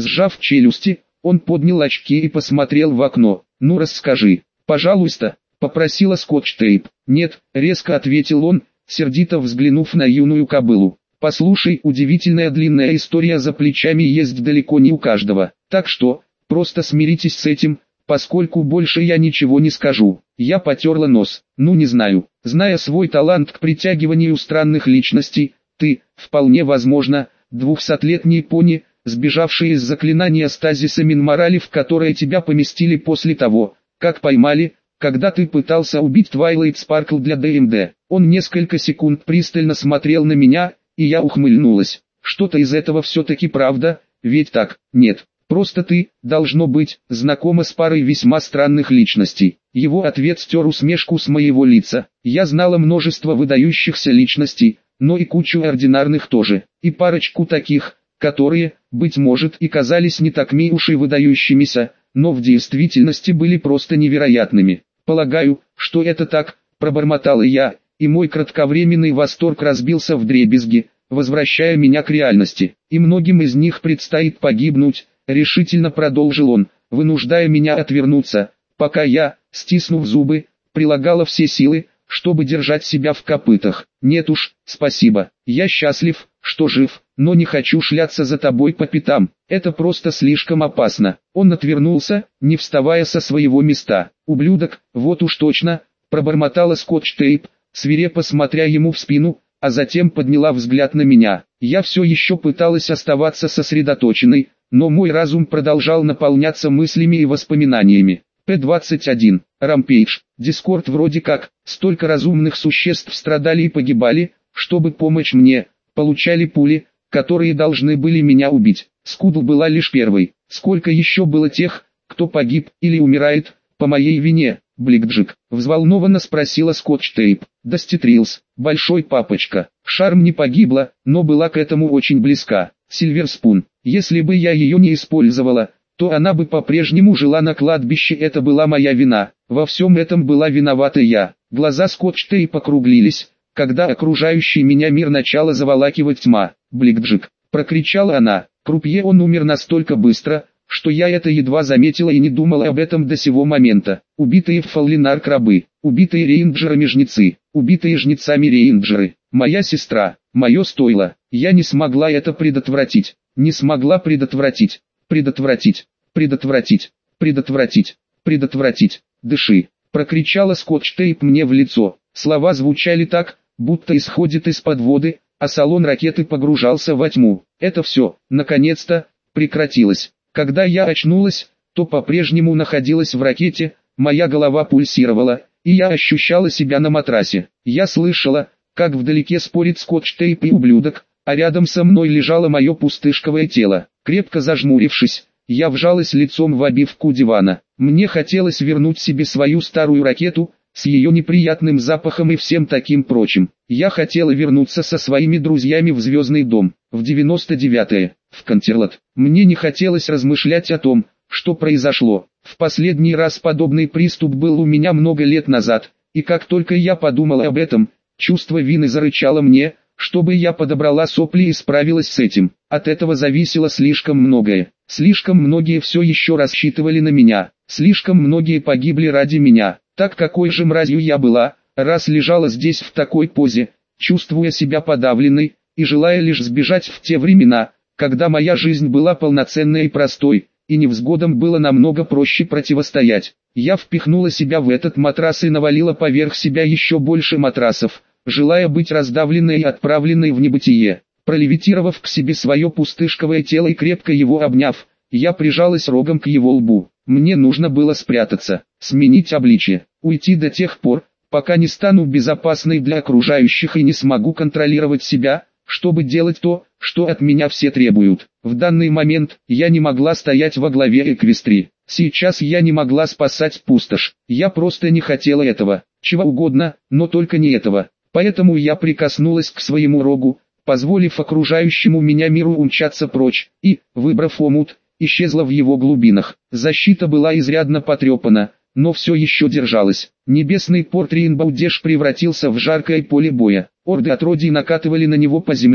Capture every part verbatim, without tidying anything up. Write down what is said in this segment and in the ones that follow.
Сжав челюсти, он поднял очки и посмотрел в окно. «Ну расскажи, пожалуйста», — попросила Скотч-Тейп. «Нет», — резко ответил он, сердито взглянув на юную кобылу. «Послушай, удивительная длинная история за плечами есть далеко не у каждого, так что, просто смиритесь с этим, поскольку больше я ничего не скажу». Я потерла нос. «Ну не знаю, зная свой талант к притягиванию странных личностей, ты, вполне возможно, двухсотлетний пони, сбежавший из заклинания стазиса Минморали, в которое тебя поместили после того, как поймали, когда ты пытался убить Твайлайт Спаркл для ДМД». Он несколько секунд пристально смотрел на меня, и я ухмыльнулась. «Что-то из этого все-таки правда, ведь так?» «Нет, просто ты, должно быть, знакома с парой весьма странных личностей». Его ответ стер усмешку с моего лица. Я знала множество выдающихся личностей, но и кучу ординарных тоже, и парочку таких, которые, быть может, и казались не такими уж и выдающимися, но в действительности были просто невероятными. «Полагаю, что это так», — пробормотала я, и мой кратковременный восторг разбился вдребезги, возвращая меня к реальности. «И многим из них предстоит погибнуть», — решительно продолжил он, вынуждая меня отвернуться, пока я, стиснув зубы, прилагала все силы, чтобы держать себя в копытах. «Нет уж, спасибо, я счастлив, что жив, но не хочу шляться за тобой по пятам, это просто слишком опасно». Он отвернулся, не вставая со своего места. «Ублюдок, вот уж точно», — пробормотала Скотч-Тейп, свирепо смотря ему в спину, а затем подняла взгляд на меня. Я все еще пыталась оставаться сосредоточенной, но мой разум продолжал наполняться мыслями и воспоминаниями. П двадцать один. Рампейдж. Дискорд вроде как, столько разумных существ страдали и погибали, чтобы помочь мне, получали пули, которые должны были меня убить. Скудл была лишь первой. Сколько еще было тех, кто погиб или умирает, по моей вине? Бликджик. Взволнованно спросила Скотч-Тейп. Дасти Трилс. Большой папочка. Шарм не погибла, но была к этому очень близка. Сильверспун. Если бы я ее не использовала, то она бы по-прежнему жила на кладбище, это была моя вина. Во всем этом была виновата я. Глаза Скотч-Тейп округлились, когда окружающий меня мир начала заволакивать тьма. «Бликджик!» — прокричала она. «Крупье, он умер настолько быстро, что я это едва заметила и не думала об этом до сего момента. Убитые в Фаллинарк рабы, убитые рейнджерами-жнецы, убитые жнецами рейнджеры, моя сестра, мое стойло. Я не смогла это предотвратить, не смогла предотвратить, предотвратить, предотвратить, предотвратить, предотвратить. Дыши!» — прокричала Скотч-Тейп мне в лицо. Слова звучали так, будто исходит из-под воды, а салон ракеты погружался во тьму. Это все, наконец-то, прекратилось. Когда я очнулась, то по-прежнему находилась в ракете, моя голова пульсировала, и я ощущала себя на матрасе. Я слышала, как вдалеке спорит Скотч-Тейп и ублюдок, а рядом со мной лежало мое пустышковое тело. Крепко зажмурившись, я вжалась лицом в обивку дивана. Мне хотелось вернуть себе свою старую ракету, с ее неприятным запахом и всем таким прочим. Я хотела вернуться со своими друзьями в Звездный дом, в девяносто девятое, в Контерлот. Мне не хотелось размышлять о том, что произошло. В последний раз подобный приступ был у меня много лет назад, и как только я подумала об этом, чувство вины зарычало мне, чтобы я подобрала сопли и справилась с этим. От этого зависело слишком многое. Слишком многие все еще рассчитывали на меня. Слишком многие погибли ради меня. Так какой же мразью я была, раз лежала здесь в такой позе, чувствуя себя подавленной, и желая лишь сбежать в те времена, когда моя жизнь была полноценной и простой, и невзгодам было намного проще противостоять. Я впихнула себя в этот матрас и навалила поверх себя еще больше матрасов, желая быть раздавленной и отправленной в небытие. Пролевитировав к себе свое пустышковое тело и крепко его обняв, я прижалась рогом к его лбу. Мне нужно было спрятаться, сменить обличие, уйти до тех пор, пока не стану безопасной для окружающих и не смогу контролировать себя, чтобы делать то, что от меня все требуют. В данный момент я не могла стоять во главе Эквестрии. Сейчас я не могла спасать пустошь. Я просто не хотела этого. Чего угодно, но только не этого. Поэтому я прикоснулась к своему рогу, позволив окружающему меня миру умчаться прочь, и, выбрав омут, исчезла в его глубинах. Защита была изрядно потрепана, но все еще держалась. Небесный порт Рейнбоу Дэш превратился в жаркое поле боя. Орды отродий накатывали на него по земле,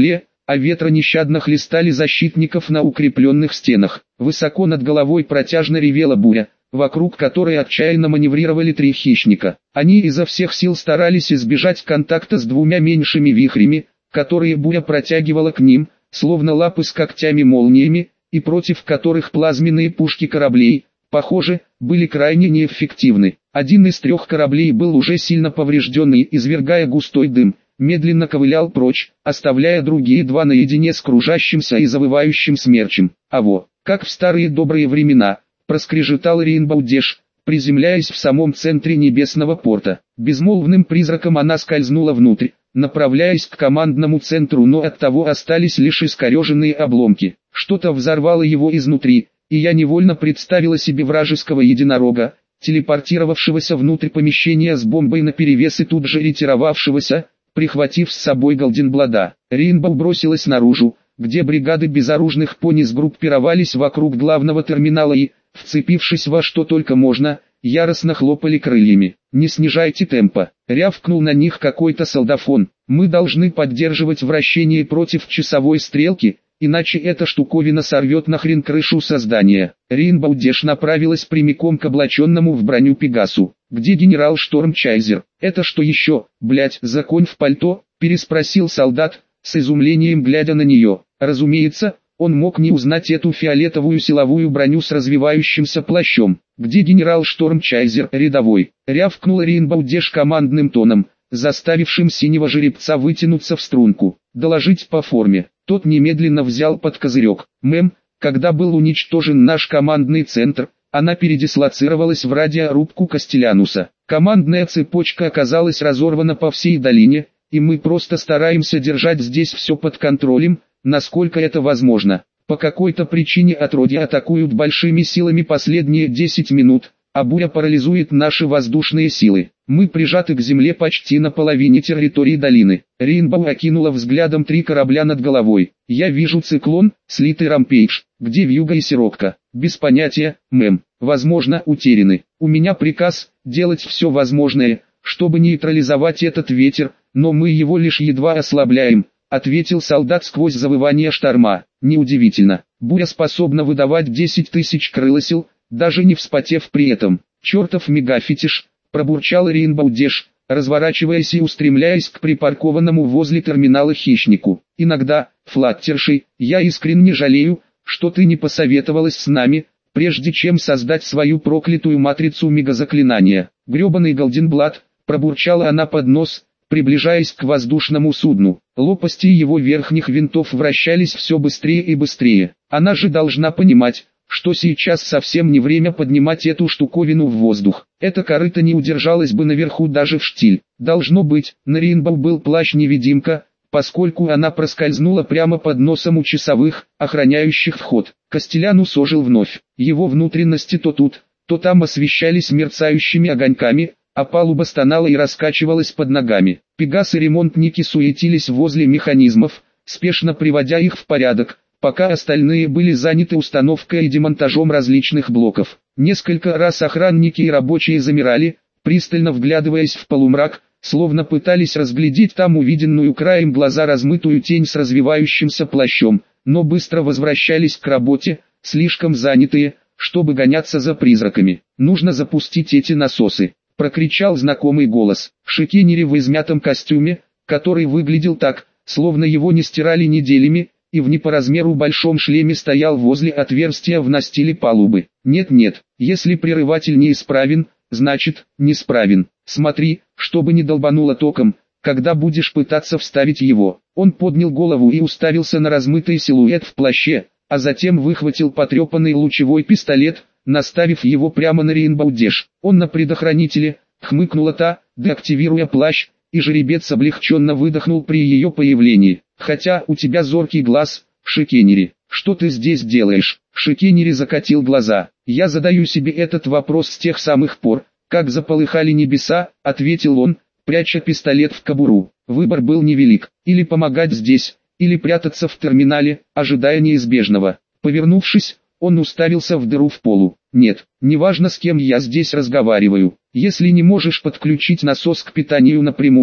а ветра нещадно хлестали защитников на укрепленных стенах. Высоко над головой протяжно ревела буря, вокруг которой отчаянно маневрировали три хищника. Они изо всех сил старались избежать контакта с двумя меньшими вихрями, которые буря протягивала к ним, словно лапы с когтями-молниями, и против которых плазменные пушки кораблей, похоже, были крайне неэффективны. Один из трех кораблей был уже сильно поврежденный, извергая густой дым, медленно ковылял прочь, оставляя другие два наедине с кружащимся и завывающим смерчем. А во, как в старые добрые времена, проскрежетал Рейнбоу Дэш, приземляясь в самом центре небесного порта. Безмолвным призраком она скользнула внутрь, направляясь к командному центру, но оттого остались лишь искореженные обломки. Что-то взорвало его изнутри, и я невольно представила себе вражеского единорога, телепортировавшегося внутрь помещения с бомбой наперевес и тут же ретировавшегося, прихватив с собой Голденблада. Рейнбоу бросилась наружу, где бригады безоружных пони сгруппировались вокруг главного терминала и, вцепившись во что только можно, яростно хлопали крыльями. «Не снижайте темпа», — рявкнул на них какой-то солдафон. «Мы должны поддерживать вращение против часовой стрелки, иначе эта штуковина сорвет нахрен крышу создания». Рейнбоу Дэш направилась прямиком к облаченному в броню Пегасу. «Где генерал Штормчайзер?» «Это что еще, блять, за конь в пальто?» — переспросил солдат, с изумлением глядя на нее. Разумеется, он мог не узнать эту фиолетовую силовую броню с развивающимся плащом. «Где генерал Штормчайзер, рядовой?» — рявкнула Рейнбоу Дэш командным тоном, заставившим синего жеребца вытянуться в струнку. «Доложить по форме». Тот немедленно взял под козырек. «Мэм, когда был уничтожен наш командный центр, она передислоцировалась в радиорубку Кастелянуса. Командная цепочка оказалась разорвана по всей долине, и мы просто стараемся держать здесь все под контролем, насколько это возможно. По какой-то причине отродья атакуют большими силами последние десять минут, а буря парализует наши воздушные силы. Мы прижаты к земле почти на половине территории долины». Рейнбоу окинула взглядом три корабля над головой. «Я вижу циклон, слитый Рампейдж. Где Вьюга и Сирокко?» «Без понятия, мэм. Возможно, утеряны. У меня приказ делать все возможное, чтобы нейтрализовать этот ветер, но мы его лишь едва ослабляем», — ответил солдат сквозь завывание шторма. «Неудивительно. Буря способна выдавать десять тысяч крылосил, даже не вспотев при этом. Чертов мегафетиш», — пробурчал Рейнбоу Дэш, разворачиваясь и устремляясь к припаркованному возле терминала хищнику. «Иногда, Флаттерши, я искренне жалею, что ты не посоветовалась с нами, прежде чем создать свою проклятую матрицу мегазаклинания. Гребаный Голденблад», — пробурчала она под нос, приближаясь к воздушному судну. Лопасти его верхних винтов вращались все быстрее и быстрее. Она же должна понимать, что сейчас совсем не время поднимать эту штуковину в воздух. Эта корыта не удержалась бы наверху даже в штиль. Должно быть, на Рейнбоу был плащ-невидимка, поскольку она проскользнула прямо под носом у часовых, охраняющих вход. Кастелянус ожил вновь. Его внутренности то тут, то там освещались мерцающими огоньками, а палуба стонала и раскачивалась под ногами. Пегас и ремонтники суетились возле механизмов, спешно приводя их в порядок, пока остальные были заняты установкой и демонтажом различных блоков. Несколько раз охранники и рабочие замирали, пристально вглядываясь в полумрак, словно пытались разглядеть там увиденную краем глаза размытую тень с развивающимся плащом, но быстро возвращались к работе, слишком занятые, чтобы гоняться за призраками. «Нужно запустить эти насосы», — прокричал знакомый голос. Шикенери в измятом костюме, который выглядел так, словно его не стирали неделями, и в не по размеру большом шлеме стоял возле отверстия в настиле палубы. «Нет-нет, если прерыватель неисправен, значит, неисправен. Смотри, чтобы не долбануло током, когда будешь пытаться вставить его». Он поднял голову и уставился на размытый силуэт в плаще, а затем выхватил потрепанный лучевой пистолет, наставив его прямо на Рейнбоу Дэш. «Он на предохранителе», — хмыкнула та, деактивируя плащ, и жеребец облегченно выдохнул при ее появлении. «Хотя у тебя зоркий глаз, Шикенери. Что ты здесь делаешь?» Шикенери закатил глаза. «Я задаю себе этот вопрос с тех самых пор, как заполыхали небеса», — ответил он, пряча пистолет в кобуру. Выбор был невелик: или помогать здесь, или прятаться в терминале, ожидая неизбежного. Повернувшись, он уставился в дыру в полу. «Нет, неважно, с кем я здесь разговариваю. Если не можешь подключить насос к питанию напрямую,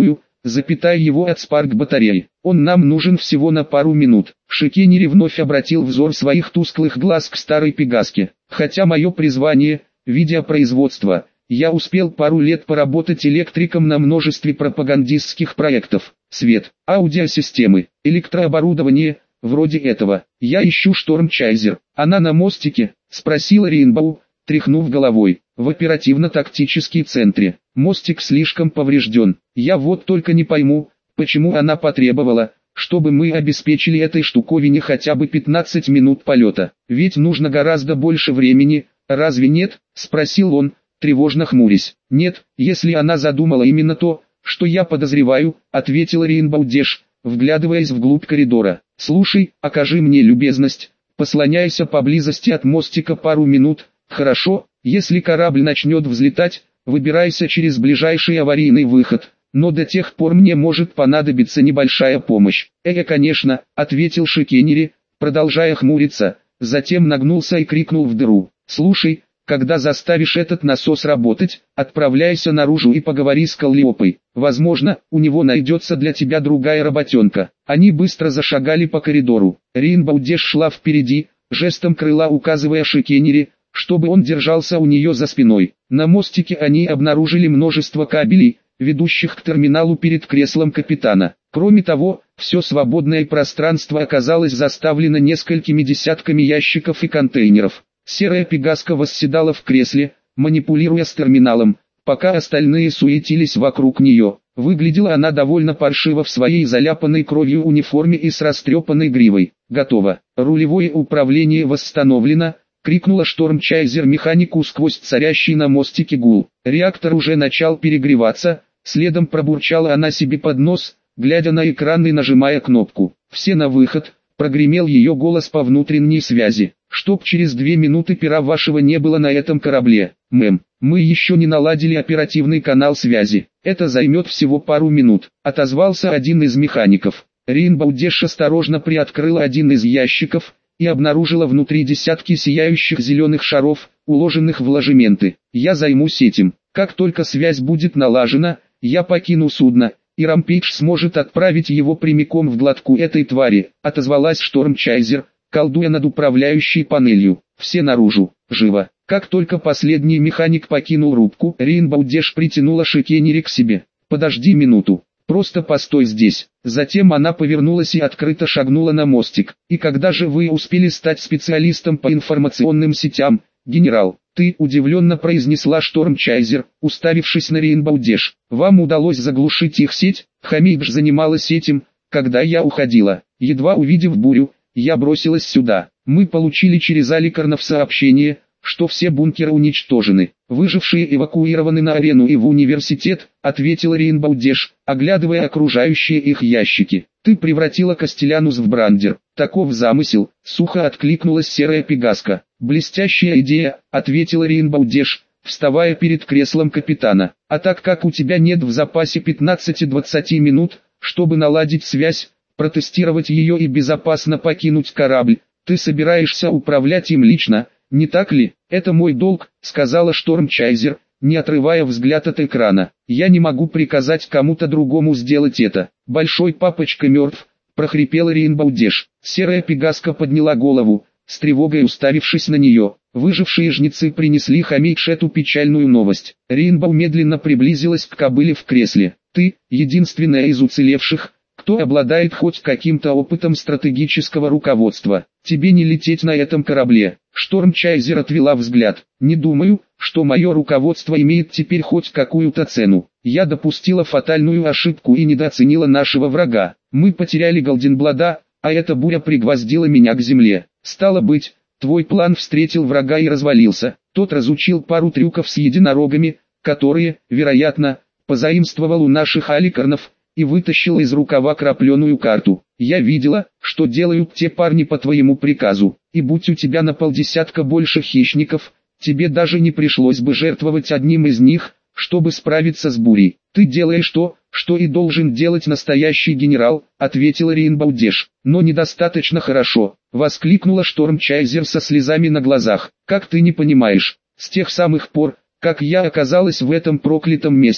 запятая его от спарк-батареи. Он нам нужен всего на пару минут. Шикенери вновь обратил взор своих тусклых глаз к старой Пегаске. Хотя мое призвание – видеопроизводство, я успел пару лет поработать электриком на множестве пропагандистских проектов. Свет, аудиосистемы, электрооборудование, вроде этого. Я ищу Штормчайзер. Она на мостике? Спросила Рейнбоу, тряхнув головой. В оперативно-тактический центре. Мостик слишком поврежден. Я вот только не пойму, почему она потребовала, чтобы мы обеспечили этой штуковине хотя бы пятнадцать минут полета. Ведь нужно гораздо больше времени, разве нет? Спросил он, тревожно хмурясь. Нет, если она задумала именно то, что я подозреваю, ответила Рейнбоу Дэш, вглядываясь вглубь коридора. Слушай, окажи мне любезность, послоняйся поблизости от мостика пару минут. Хорошо, если корабль начнет взлетать, выбирайся через ближайший аварийный выход, но до тех пор мне может понадобиться небольшая помощь. «Э, конечно», — ответил Шикенери, продолжая хмуриться, затем нагнулся и крикнул в дыру. «Слушай, когда заставишь этот насос работать, отправляйся наружу и поговори с Каллиопой. Возможно, у него найдется для тебя другая работенка». Они быстро зашагали по коридору. Рейнбоу Дэш шла впереди, жестом крыла указывая Шикенери, чтобы он держался у нее за спиной. На мостике они обнаружили множество кабелей, ведущих к терминалу перед креслом капитана. Кроме того, все свободное пространство оказалось заставлено несколькими десятками ящиков и контейнеров. Серая Пегаска восседала в кресле, манипулируя с терминалом, пока остальные суетились вокруг нее. Выглядела она довольно паршиво в своей заляпанной кровью униформе и с растрепанной гривой. «Готово. Рулевое управление восстановлено», — крикнула Штормчайзер механику сквозь царящий на мостике гул. Реактор уже начал перегреваться, следом пробурчала она себе под нос, глядя на экран и нажимая кнопку. «Все на выход», — прогремел ее голос по внутренней связи. «Чтоб через две минуты пера вашего не было на этом корабле. Мэм, мы еще не наладили оперативный канал связи. Это займет всего пару минут», — отозвался один из механиков. Рейнбоу Дэш осторожно приоткрыла один из ящиков и обнаружила внутри десятки сияющих зеленых шаров, уложенных в ложементы. «Я займусь этим. Как только связь будет налажена, я покину судно, и Рампейдж сможет отправить его прямиком в глотку этой твари», — отозвалась Штормчайзер, колдуя над управляющей панелью. «Все наружу, живо». Как только последний механик покинул рубку, Рейнбоу Дэш притянула Шикенери к себе. «Подожди минуту. Просто постой здесь». Затем она повернулась и открыто шагнула на мостик. «И когда же вы успели стать специалистом по информационным сетям, генерал?» «Ты», — удивленно произнесла Штормчайзер, уставившись на Рейнбоу Дэш. «Вам удалось заглушить их сеть?» «Хамейдж занималась этим, когда я уходила. Едва увидев бурю, я бросилась сюда. Мы получили через Аликарнов сообщение, что все бункеры уничтожены. Выжившие эвакуированы на арену и в университет», — ответил Рейнбоу Дэш, оглядывая окружающие их ящики. «Ты превратила Кастелянус в брандер». «Таков замысел», — сухо откликнулась Серая Пегаска. «Блестящая идея», — ответила Рейнбоу Дэш, вставая перед креслом капитана. «А так как у тебя нет в запасе пятнадцати-двадцати минут, чтобы наладить связь, протестировать ее и безопасно покинуть корабль, ты собираешься управлять им лично, не так ли?» «Это мой долг», — сказала Штормчайзер, не отрывая взгляд от экрана. «Я не могу приказать кому-то другому сделать это». «Большой папочка мертв», — прохрипела Рейнбоу Дэш. Серая Пегаска подняла голову, с тревогой уставившись на нее. Выжившие жнецы принесли Хамейдж эту печальную новость. Рейнбоу медленно приблизилась к кобыле в кресле. «Ты, единственная из уцелевших, кто обладает хоть каким-то опытом стратегического руководства. Тебе не лететь на этом корабле». Штормчайзер отвела взгляд. «Не думаю, что мое руководство имеет теперь хоть какую-то цену. Я допустила фатальную ошибку и недооценила нашего врага. Мы потеряли Голденблада, а эта буря пригвоздила меня к земле. Стало быть, твой план встретил врага и развалился. Тот разучил пару трюков с единорогами, которые, вероятно, позаимствовал у наших Аликарнов, и вытащил из рукава крапленую карту. Я видела, что делают те парни по твоему приказу, и будь у тебя на полдесятка больше хищников, тебе даже не пришлось бы жертвовать одним из них, чтобы справиться с бурей. Ты делаешь то, что и должен делать настоящий генерал», — ответила Рейнбоу Дэш. «Но недостаточно хорошо», — воскликнула Штормчайзер со слезами на глазах. «Как ты не понимаешь, с тех самых пор, как я оказалась в этом проклятом месте,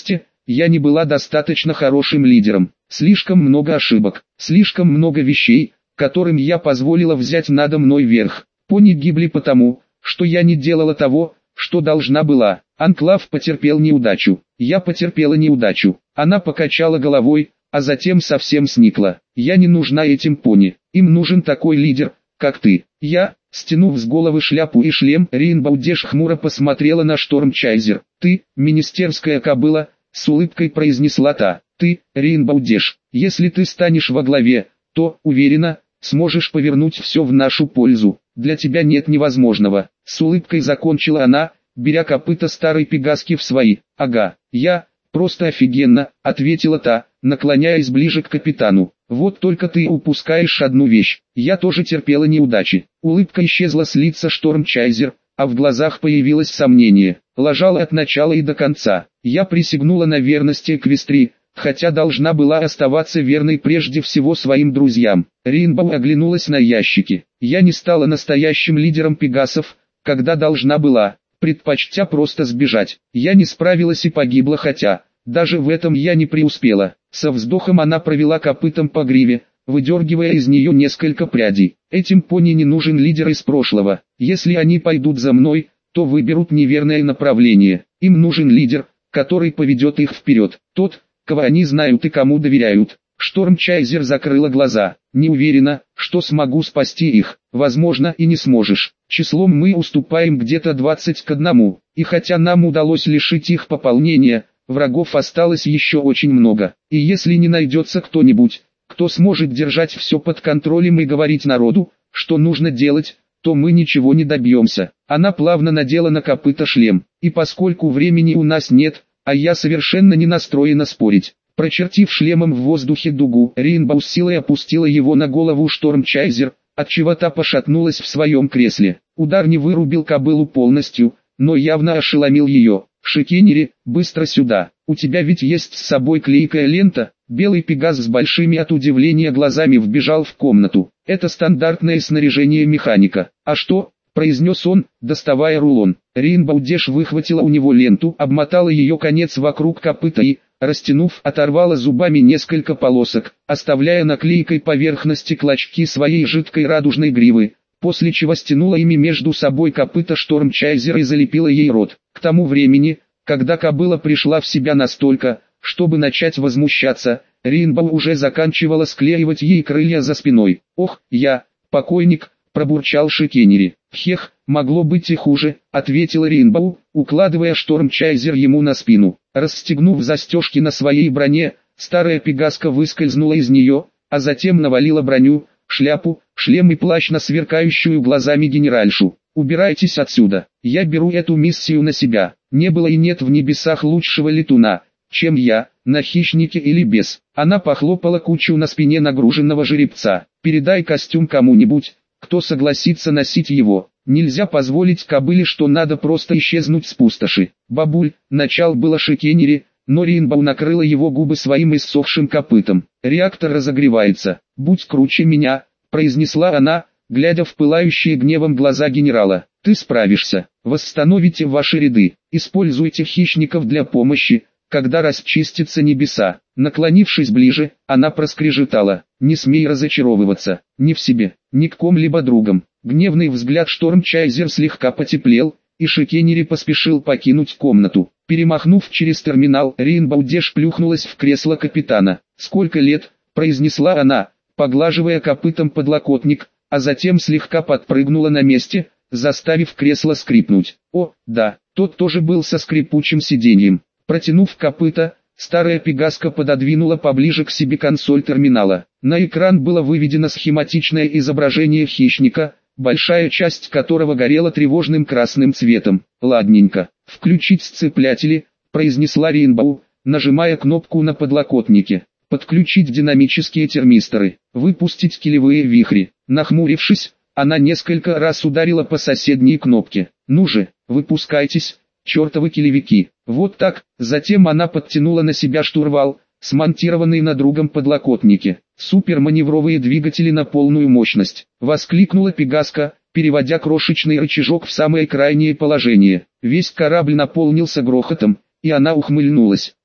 я не была достаточно хорошим лидером. Слишком много ошибок, слишком много вещей, которым я позволила взять надо мной верх. Пони гибли потому, что я не делала того, что должна была. Анклав потерпел неудачу. Я потерпела неудачу. Она покачала головой, а затем совсем сникла. Я не нужна этим пони. Им нужен такой лидер, как ты. Я, стянув с головы шляпу и шлем, Рейнбоу Дэш хмуро посмотрела на Штормчайзер. Ты, министерская кобыла, с улыбкой произнесла та. Ты, Рейнбоу Дэш, если ты станешь во главе, то, уверена, сможешь повернуть все в нашу пользу. Для тебя нет невозможного. С улыбкой закончила она, беря копыта старой пегаски в свои. Ага, я, просто офигенно, ответила та, наклоняясь ближе к капитану. Вот только ты упускаешь одну вещь. Я тоже терпела неудачи. Улыбка исчезла с лица Штормчайзер, а в глазах появилось сомнение. Лажала от начала и до конца. Я присягнула на верность Эквестрии, хотя должна была оставаться верной прежде всего своим друзьям. Рейнбоу оглянулась на ящики. Я не стала настоящим лидером пегасов, когда должна была, предпочтя просто сбежать. Я не справилась и погибла, хотя, даже в этом я не преуспела. Со вздохом она провела копытом по гриве, выдергивая из нее несколько прядей. Этим пони не нужен лидер из прошлого. Если они пойдут за мной, то выберут неверное направление. Им нужен лидер, который поведет их вперед. Тот, кого они знают и кому доверяют. Штормчайзер закрыла глаза. Не уверена, что смогу спасти их. Возможно, и не сможешь. Числом мы уступаем где-то двадцать к одному. И хотя нам удалось лишить их пополнения, врагов осталось еще очень много. И если не найдется кто-нибудь, кто сможет держать все под контролем и говорить народу, что нужно делать, то мы ничего не добьемся. Она плавно надела на копыта шлем. И поскольку времени у нас нет, а я совершенно не настроена спорить. Прочертив шлемом в воздухе дугу, Рейнбоу с силой опустила его на голову Штормчайзер, отчего та пошатнулась в своем кресле. Удар не вырубил кобылу полностью, но явно ошеломил ее. «Шикенери, быстро сюда, у тебя ведь есть с собой клейкая лента?» Белый пегас с большими от удивления глазами вбежал в комнату. «Это стандартное снаряжение механика. А что?» — произнес он, доставая рулон. Рейнбоу Дэш выхватила у него ленту, обмотала ее конец вокруг копыта и, растянув, оторвала зубами несколько полосок, оставляя на клейкой поверхности клочки своей жидкой радужной гривы, после чего стянула ими между собой копыта Штормчайзер и залепила ей рот. К тому времени, когда кобыла пришла в себя настолько, чтобы начать возмущаться, Рейнбоу уже заканчивала склеивать ей крылья за спиной. «Ох, я, покойник», — пробурчал Шикенери. «Хех, могло быть и хуже», — ответил Рейнбоу, укладывая Штормчайзер ему на спину. Расстегнув застежки на своей броне, старая пегаска выскользнула из нее, а затем навалила броню, шляпу, шлем и плащ на сверкающую глазами генеральшу. «Убирайтесь отсюда, я беру эту миссию на себя. Не было и нет в небесах лучшего летуна, чем я, на хищнике или без». Она похлопала кучу на спине нагруженного жеребца. «Передай костюм кому-нибудь, кто согласится носить его. Нельзя позволить кобыле, что надо просто исчезнуть с пустоши». «Бабуль», начал было Шикенери, но Рейнбоу накрыла его губы своим иссохшим копытом. «Реактор разогревается. Будь круче меня», — произнесла она, глядя в пылающие гневом глаза генерала. «Ты справишься. Восстановите ваши ряды. Используйте хищников для помощи, когда расчистятся небеса». Наклонившись ближе, она проскрежетала: «Не смей разочаровываться, ни в себе, ни к ком-либо другом». Гневный взгляд Штормчайзер слегка потеплел, и Шикенери поспешил покинуть комнату. Перемахнув через терминал, Рейнбоу Дэш плюхнулась в кресло капитана. «Сколько лет?» — произнесла она, поглаживая копытом подлокотник, а затем слегка подпрыгнула на месте, заставив кресло скрипнуть. О, да, тот тоже был со скрипучим сиденьем. Протянув копыта, старая пегаска пододвинула поближе к себе консоль терминала. На экран было выведено схематичное изображение хищника, большая часть которого горела тревожным красным цветом. «Ладненько, включить сцеплятели», — произнесла Рейнбоу, нажимая кнопку на подлокотнике. «Подключить динамические термисторы, выпустить килевые вихри». Нахмурившись, она несколько раз ударила по соседней кнопке. «Ну же, выпускайтесь, чертовы килевики». Вот так. Затем она подтянула на себя штурвал, смонтированный на другом подлокотнике. «Суперманевровые двигатели на полную мощность», — воскликнула пегаска, переводя крошечный рычажок в самое крайнее положение. Весь корабль наполнился грохотом, и она ухмыльнулась.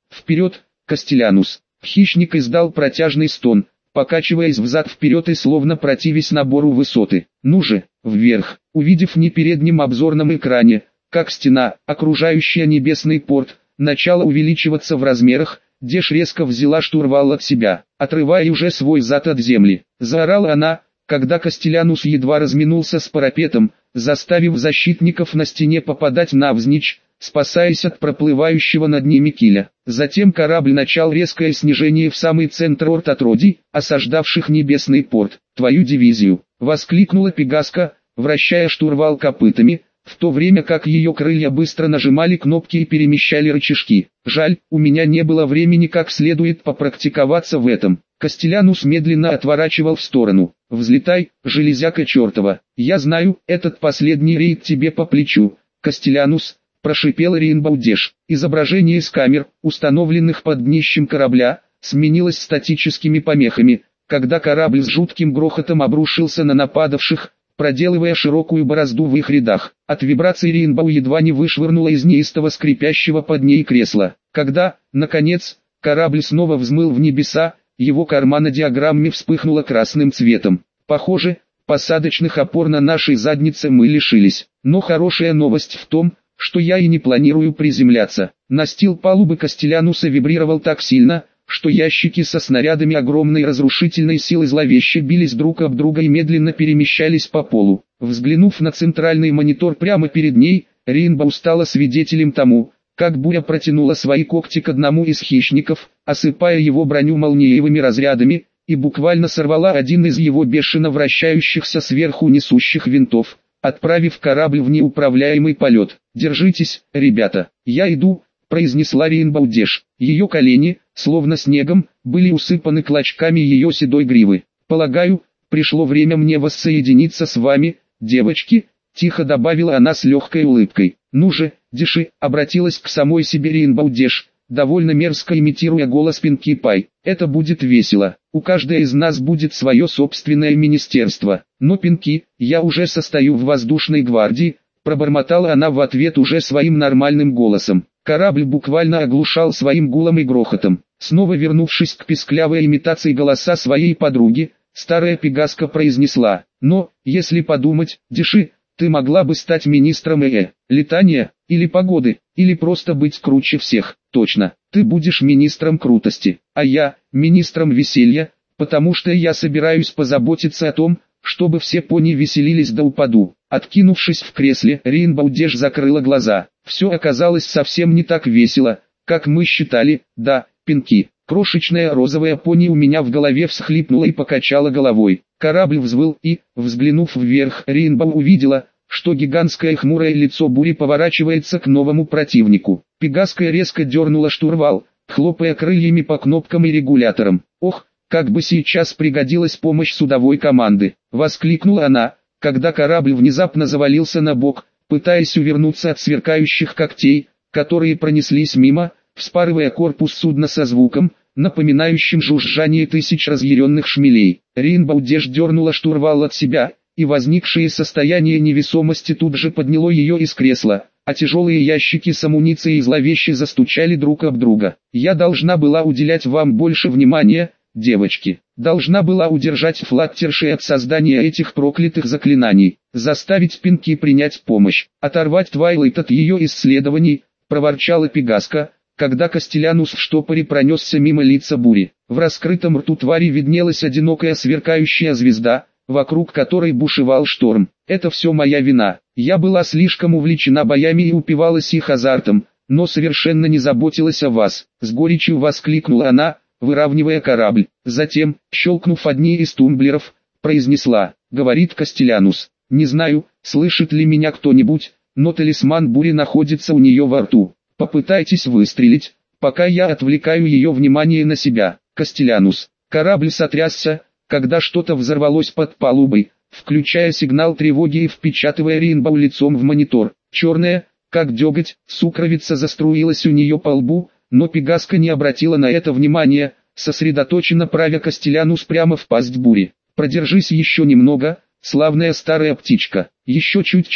Вперед, Кастелянус! Хищник издал протяжный стон, покачиваясь взад-вперед и словно противясь набору высоты. Ну же, вверх! Увидев на переднем обзорном экране, как стена, окружающая небесный порт, начала увеличиваться в размерах, Деш резко взяла штурвал от себя, отрывая уже свой зад от земли. Заорала она, когда Кастелянус едва разминулся с парапетом, заставив защитников на стене попадать навзничь, спасаясь от проплывающего над ними киля. Затем корабль начал резкое снижение в самый центр орд-отродий, осаждавших небесный порт. «Твою дивизию!» — воскликнула Пегаска, вращая штурвал копытами, в то время как ее крылья быстро нажимали кнопки и перемещали рычажки. «Жаль, у меня не было времени как следует попрактиковаться в этом». Кастелянус медленно отворачивал в сторону. «Взлетай, железяка чертова! Я знаю, этот последний рейд тебе по плечу, Кастелянус», — прошипел Рейнбоу Деш. Изображение с камер, установленных под днищем корабля, сменилось статическими помехами, когда корабль с жутким грохотом обрушился на нападавших, проделывая широкую борозду в их рядах. От вибраций Рейнбоу едва не вышвырнуло из неистово скрипящего под ней кресла. Когда, наконец, корабль снова взмыл в небеса, его корма на диаграмме вспыхнула красным цветом. Похоже, посадочных опор на нашей заднице мы лишились. Но хорошая новость в том, что я и не планирую приземляться. Настил палубы Кастелянуса вибрировал так сильно, что ящики со снарядами огромной разрушительной силы зловеще бились друг об друга и медленно перемещались по полу. Взглянув на центральный монитор прямо перед ней, Рейнбоу стала свидетелем тому, как буря протянула свои когти к одному из хищников, осыпая его броню молниевыми разрядами, и буквально сорвала один из его бешено вращающихся сверху несущих винтов, отправив корабль в неуправляемый полет. «Держитесь, ребята, я иду», — произнесла Рейнбоу Деш. Ее колени, словно снегом, были усыпаны клочками ее седой гривы. «Полагаю, пришло время мне воссоединиться с вами, девочки», — тихо добавила она с легкой улыбкой. «Ну же, Деши», — обратилась к самой себе Рейнбоу Деш, довольно мерзко имитируя голос Пинки Пай. «Это будет весело. У каждой из нас будет свое собственное министерство. Но, Пинки, я уже состою в воздушной гвардии», — пробормотала она в ответ уже своим нормальным голосом. Корабль буквально оглушал своим гулом и грохотом. Снова вернувшись к писклявой имитации голоса своей подруги, старая Пегаска произнесла: «Но, если подумать, Деши, ты могла бы стать министром э, летания, или погоды, или просто быть круче всех. Точно, ты будешь министром крутости, а я – министром веселья, потому что я собираюсь позаботиться о том, чтобы все пони веселились до упаду». Откинувшись в кресле, Рейнбоу Деш закрыла глаза. Все оказалось совсем не так весело, как мы считали. «Да, Пинки». Крошечная розовая пони у меня в голове всхлипнула и покачала головой. Корабль взвыл и, взглянув вверх, Рейнбоу увидела, что гигантское хмурое лицо бури поворачивается к новому противнику. Пегаска резко дернула штурвал, хлопая крыльями по кнопкам и регуляторам. «Ох, как бы сейчас пригодилась помощь судовой команды!» — воскликнула она, когда корабль внезапно завалился на бок, пытаясь увернуться от сверкающих когтей, которые пронеслись мимо, вспарывая корпус судна со звуком, напоминающим жужжание тысяч разъяренных шмелей. Рейнбоу Деш дернула штурвал от себя, и возникшее состояние невесомости тут же подняло ее из кресла, а тяжелые ящики с амуницией зловеще застучали друг об друга. «Я должна была уделять вам больше внимания, девочки. Должна была удержать Флаттерши от создания этих проклятых заклинаний, заставить Пинки принять помощь, оторвать Твайлайт от ее исследований», — проворчала Пегаска, когда Кастелянус в штопоре пронесся мимо лица бури. В раскрытом рту твари виднелась одинокая сверкающая звезда, вокруг которой бушевал шторм. «Это все моя вина. Я была слишком увлечена боями и упивалась их азартом, но совершенно не заботилась о вас», — с горечью воскликнула она, выравнивая корабль. Затем, щелкнув одни из тумблеров, произнесла: «Говорит Кастелянус. Не знаю, слышит ли меня кто-нибудь, но талисман бури находится у нее во рту. Попытайтесь выстрелить, пока я отвлекаю ее внимание на себя». Кастелянус. Корабль сотрясся, когда что-то взорвалось под палубой, включая сигнал тревоги и впечатывая Рейнбоу лицом в монитор. Черная, как деготь, сукровица заструилась у нее по лбу, но Пегаска не обратила на это внимания, сосредоточенно правя Кастелянус прямо в пасть бури. «Продержись еще немного, славная старая птичка, еще чуть-чуть»,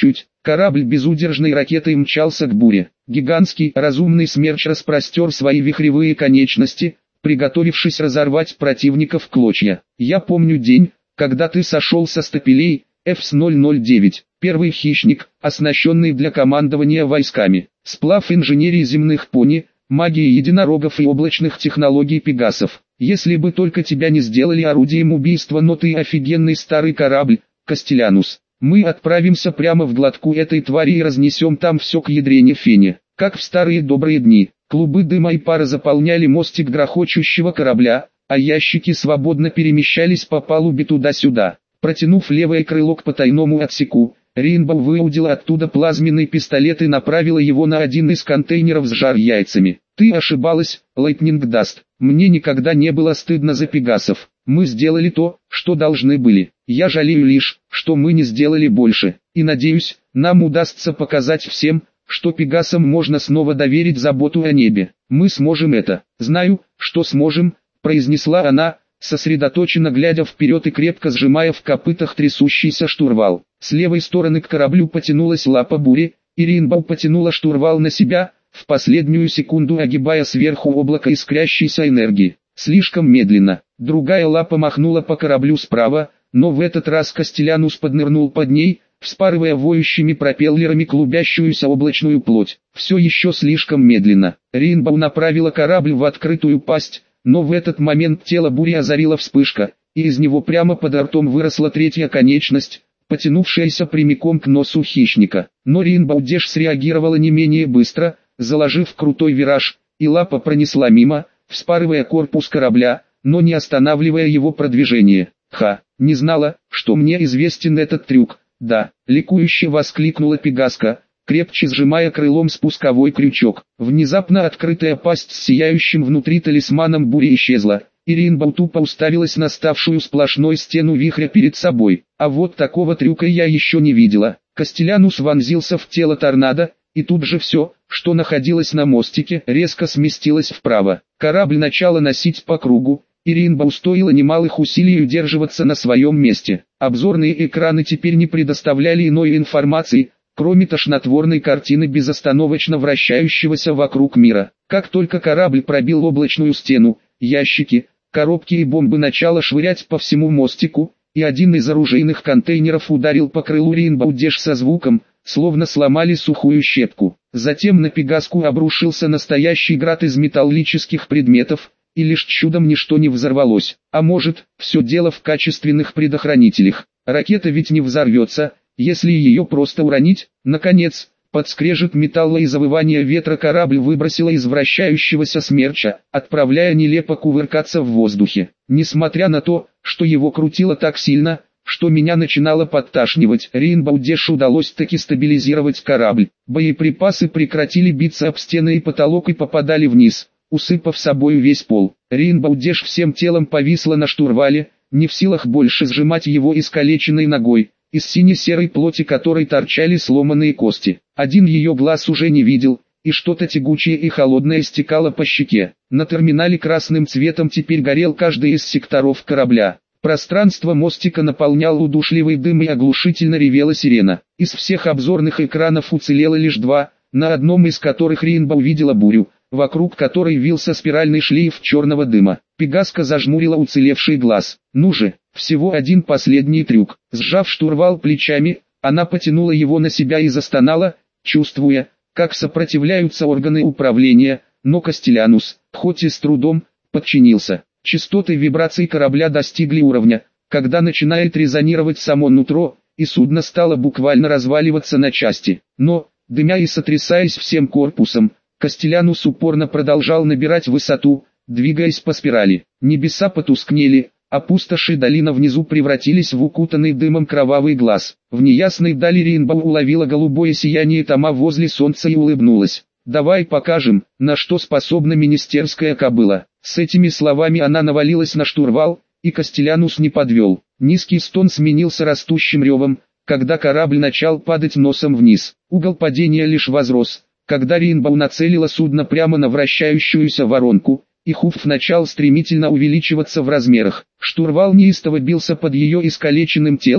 Корабль безудержной ракетой мчался к буре. Гигантский, разумный смерч распростер свои вихревые конечности, приготовившись разорвать противника в клочья. Я помню день, когда ты сошел со стапелей, эф ноль ноль девять, первый хищник, оснащенный для командования войсками. Сплав инженерии земных пони, магии единорогов и облачных технологий пегасов. Если бы только тебя не сделали орудием убийства, но ты офигенный старый корабль, Кастелянус. Мы отправимся прямо в глотку этой твари и разнесем там все к ядрене фене. Как в старые добрые дни, клубы дыма и пара заполняли мостик грохочущего корабля, а ящики свободно перемещались по палубе туда-сюда. Протянув левое крыло к потайному отсеку, Рейнбоу выудила оттуда плазменный пистолет и направила его на один из контейнеров с жар-яйцами. Ты ошибалась, Лайтнинг Даст. Мне никогда не было стыдно за пегасов. Мы сделали то, что должны были. Я жалею лишь, что мы не сделали больше. И надеюсь, нам удастся показать всем, что пегасам можно снова доверить заботу о небе. Мы сможем это. Знаю, что сможем, произнесла она, сосредоточенно глядя вперед и крепко сжимая в копытах трясущийся штурвал. С левой стороны к кораблю потянулась лапа бури, и Рейнбоу потянула штурвал на себя, в последнюю секунду огибая сверху облако искрящейся энергии. Слишком медленно. Другая лапа махнула по кораблю справа, но в этот раз Кастелянус поднырнул под ней, вспарывая воющими пропеллерами клубящуюся облачную плоть. Все еще слишком медленно. Рейнбоу направила корабль в открытую пасть, но в этот момент тело бури озарила вспышка, и из него прямо под ртом выросла третья конечность, потянувшаяся прямиком к носу хищника. Но Рейнбоу Дэш среагировала не менее быстро, заложив крутой вираж, и лапа пронесла мимо, вспарывая корпус корабля, но не останавливая его продвижение. «Ха, не знала, что мне известен этот трюк». «Да», — ликующе воскликнула Пегаска, крепче сжимая крылом спусковой крючок. Внезапно открытая пасть с сияющим внутри талисманом бури исчезла, и Рейнбоу тупо уставилась на ставшую сплошной стену вихря перед собой. А вот такого трюка я еще не видела. Кастелянус вонзился в тело торнадо, и тут же все, что находилось на мостике, резко сместилось вправо. Корабль начало носить по кругу, и Рейнбоу стоило немалых усилий удерживаться на своем месте. Обзорные экраны теперь не предоставляли иной информации, кроме тошнотворной картины безостановочно вращающегося вокруг мира. Как только корабль пробил облачную стену, ящики, коробки и бомбы начало швырять по всему мостику, и один из оружейных контейнеров ударил по крылу Рейнбоу Дэш со звуком, словно сломали сухую щепку. Затем на Пегаску обрушился настоящий град из металлических предметов, и лишь чудом ничто не взорвалось. А может, все дело в качественных предохранителях. Ракета ведь не взорвется, если ее просто уронить. Наконец, под скрежет металла и завывание ветра корабль выбросило из вращающегося смерча, отправляя нелепо кувыркаться в воздухе. Несмотря на то, что его крутило так сильно, что меня начинало подташнивать, Рейнбоу Дэш удалось таки стабилизировать корабль. Боеприпасы прекратили биться об стены и потолок и попадали вниз, усыпав собою весь пол. Рейнбоу Дэш всем телом повисла на штурвале, не в силах больше сжимать его искалеченной ногой, из сине-серой плоти которой торчали сломанные кости. Один ее глаз уже не видел, и что-то тягучее и холодное стекало по щеке. На терминале красным цветом теперь горел каждый из секторов корабля. Пространство мостика наполнял удушливый дым и оглушительно ревела сирена. Из всех обзорных экранов уцелело лишь два, на одном из которых Рейнбоу видела бурю, вокруг которой вился спиральный шлейф черного дыма. Пегаска зажмурила уцелевший глаз. «Ну же, всего один последний трюк». Сжав штурвал плечами, она потянула его на себя и застонала, чувствуя, как сопротивляются органы управления, но Кастелянус, хоть и с трудом, подчинился. Частоты вибраций корабля достигли уровня, когда начинает резонировать само нутро, и судно стало буквально разваливаться на части. Но, дымя и сотрясаясь всем корпусом, Кастелянус упорно продолжал набирать высоту, двигаясь по спирали. Небеса потускнели, а пустоши долина внизу превратились в укутанный дымом кровавый глаз. В неясной дали Рейнбоу уловила голубое сияние тома возле солнца и улыбнулась. «Давай покажем, на что способна министерская кобыла». С этими словами она навалилась на штурвал, и Кастелянус не подвел. Низкий стон сменился растущим ревом, когда корабль начал падать носом вниз. Угол падения лишь возрос, когда Рейнбоу нацелила судно прямо на вращающуюся воронку, и Хуф начал стремительно увеличиваться в размерах. Штурвал неистово бился под ее искалеченным телом,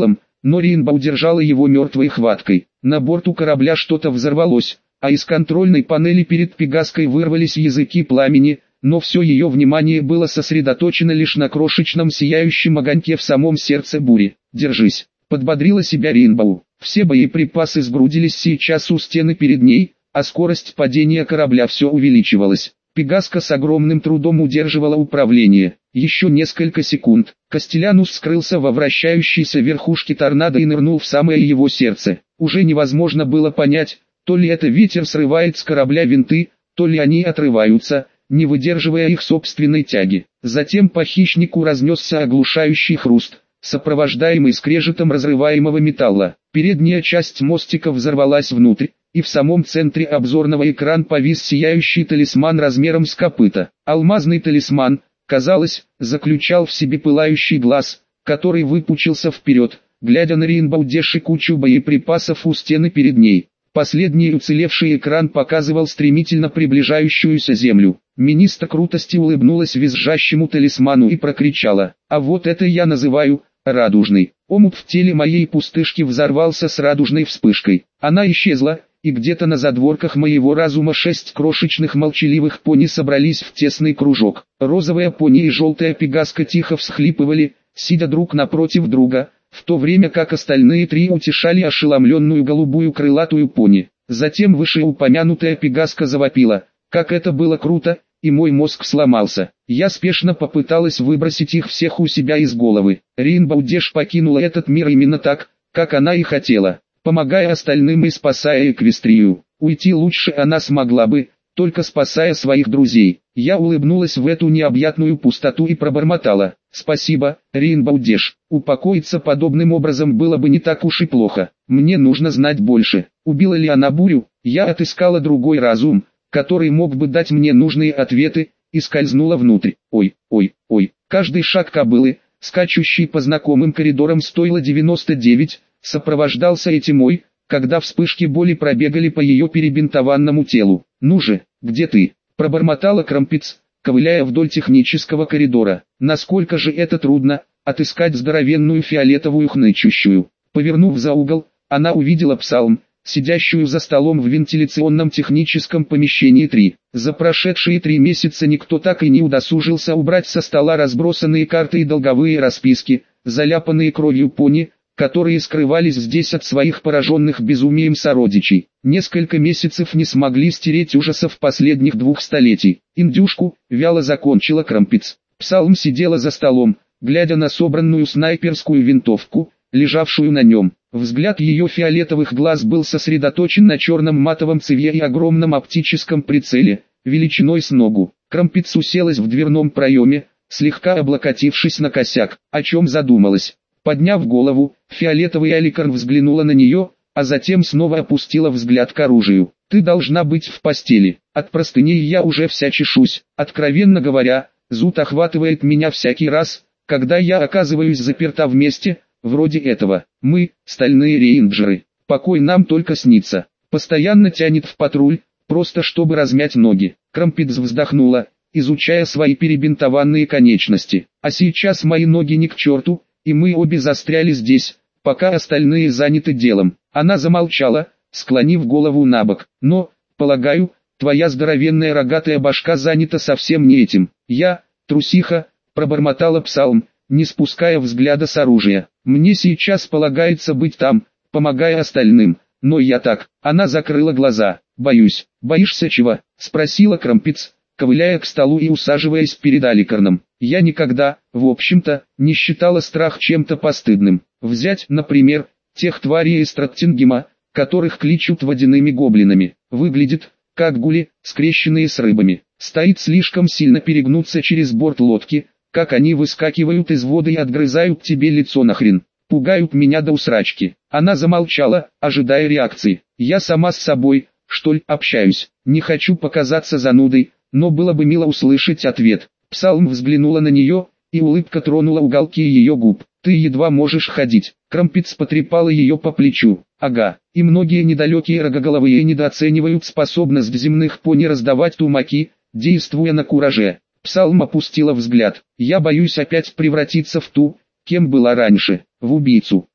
но Ринба удержала его мертвой хваткой. На борту корабля что-то взорвалось, а из контрольной панели перед Пегаской вырвались языки пламени, но все ее внимание было сосредоточено лишь на крошечном сияющем огоньке в самом сердце бури. «Держись», — подбодрила себя Ринбоу. Все боеприпасы сгрудились сейчас у стены перед ней, а скорость падения корабля все увеличивалась. Пегаска с огромным трудом удерживала управление. Еще несколько секунд. Кастелянус скрылся во вращающейся верхушке торнадо и нырнул в самое его сердце. Уже невозможно было понять, то ли это ветер срывает с корабля винты, то ли они отрываются, не выдерживая их собственной тяги. Затем по хищнику разнесся оглушающий хруст, сопровождаемый скрежетом разрываемого металла. Передняя часть мостика взорвалась внутрь, и в самом центре обзорного экрана повис сияющий талисман размером с копыто. Алмазный талисман, казалось, заключал в себе пылающий глаз, который выпучился вперед, глядя на Ринбоу Дэш и кучу боеприпасов у стены перед ней. Последний уцелевший экран показывал стремительно приближающуюся землю. Министр крутости улыбнулась визжащему талисману и прокричала: «А вот это я называю радужный». Омут в теле моей пустышки взорвался с радужной вспышкой. Она исчезла, и где-то на задворках моего разума шесть крошечных молчаливых пони собрались в тесный кружок. Розовая пони и желтая Пегаска тихо всхлипывали, сидя друг напротив друга, в то время как остальные три утешали ошеломленную голубую крылатую пони. Затем вышеупомянутая Пегаска завопила: «Как это было круто!» И мой мозг сломался. Я спешно попыталась выбросить их всех у себя из головы. Ринбоу Дэш покинула этот мир именно так, как она и хотела, помогая остальным и спасая Эквестрию. Уйти лучше она смогла бы, только спасая своих друзей. Я улыбнулась в эту необъятную пустоту и пробормотала: «Спасибо, Ринбоу Дэш. Упокоиться подобным образом было бы не так уж и плохо. Мне нужно знать больше. Убила ли она бурю?» Я отыскала другой разум, который мог бы дать мне нужные ответы, и скользнула внутрь. Ой, ой, ой. Каждый шаг кобылы, скачущий по знакомым коридорам стоило девяносто девять, сопровождался этим «ой», когда вспышки боли пробегали по ее перебинтованному телу. «Ну же, где ты?» – пробормотала Крампец, ковыляя вдоль технического коридора. Насколько же это трудно, отыскать здоровенную фиолетовую хнычущую. Повернув за угол, она увидела Псалм, сидящую за столом в вентиляционном техническом помещении три. За прошедшие три месяца никто так и не удосужился убрать со стола разбросанные карты и долговые расписки, заляпанные кровью пони, которые скрывались здесь от своих пораженных безумием сородичей. Несколько месяцев не смогли стереть ужасов последних двух столетий. Индюшку вяло закончила Крампец. Псалм сидела за столом, глядя на собранную снайперскую винтовку, лежавшую на нем. Взгляд ее фиолетовых глаз был сосредоточен на черном матовом цевье и огромном оптическом прицеле, величиной с ногу. Крампец уселась в дверном проеме, слегка облокотившись на косяк, о чем задумалась. Подняв голову, фиолетовый Аликарн взглянула на нее, а затем снова опустила взгляд к оружию. «Ты должна быть в постели. От простыней я уже вся чешусь. Откровенно говоря, зуд охватывает меня всякий раз, когда я оказываюсь заперта в месте, вроде этого. Мы, стальные рейнджеры, покой нам только снится. Постоянно тянет в патруль, просто чтобы размять ноги». Крампец вздохнула, изучая свои перебинтованные конечности. «А сейчас мои ноги ни к черту, и мы обе застряли здесь, пока остальные заняты делом». Она замолчала, склонив голову набок. «Но, полагаю, твоя здоровенная рогатая башка занята совсем не этим». «Я, трусиха», пробормотала Псалм, не спуская взгляда с оружия. «Мне сейчас полагается быть там, помогая остальным, но я так». Она закрыла глаза. «Боюсь». «Боишься чего?» спросила Крампец, ковыляя к столу и усаживаясь перед Аликарном. «Я никогда, в общем-то, не считала страх чем-то постыдным. Взять, например, тех тварей из Траттингема, которых кличут водяными гоблинами. Выглядит, как гули, скрещенные с рыбами. Стоит слишком сильно перегнуться через борт лодки, как они выскакивают из воды и отгрызают тебе лицо нахрен. Пугают меня до усрачки». Она замолчала, ожидая реакции. «Я сама с собой, что ли, общаюсь. Не хочу показаться занудой, но было бы мило услышать ответ». Псалм взглянула на нее, и улыбка тронула уголки ее губ. «Ты едва можешь ходить». Крампец потрепала ее по плечу. «Ага, и многие недалекие рогоголовые недооценивают способность земных пони раздавать тумаки, действуя на кураже». Псалм опустила взгляд. «Я боюсь опять превратиться в ту, кем была раньше, в убийцу».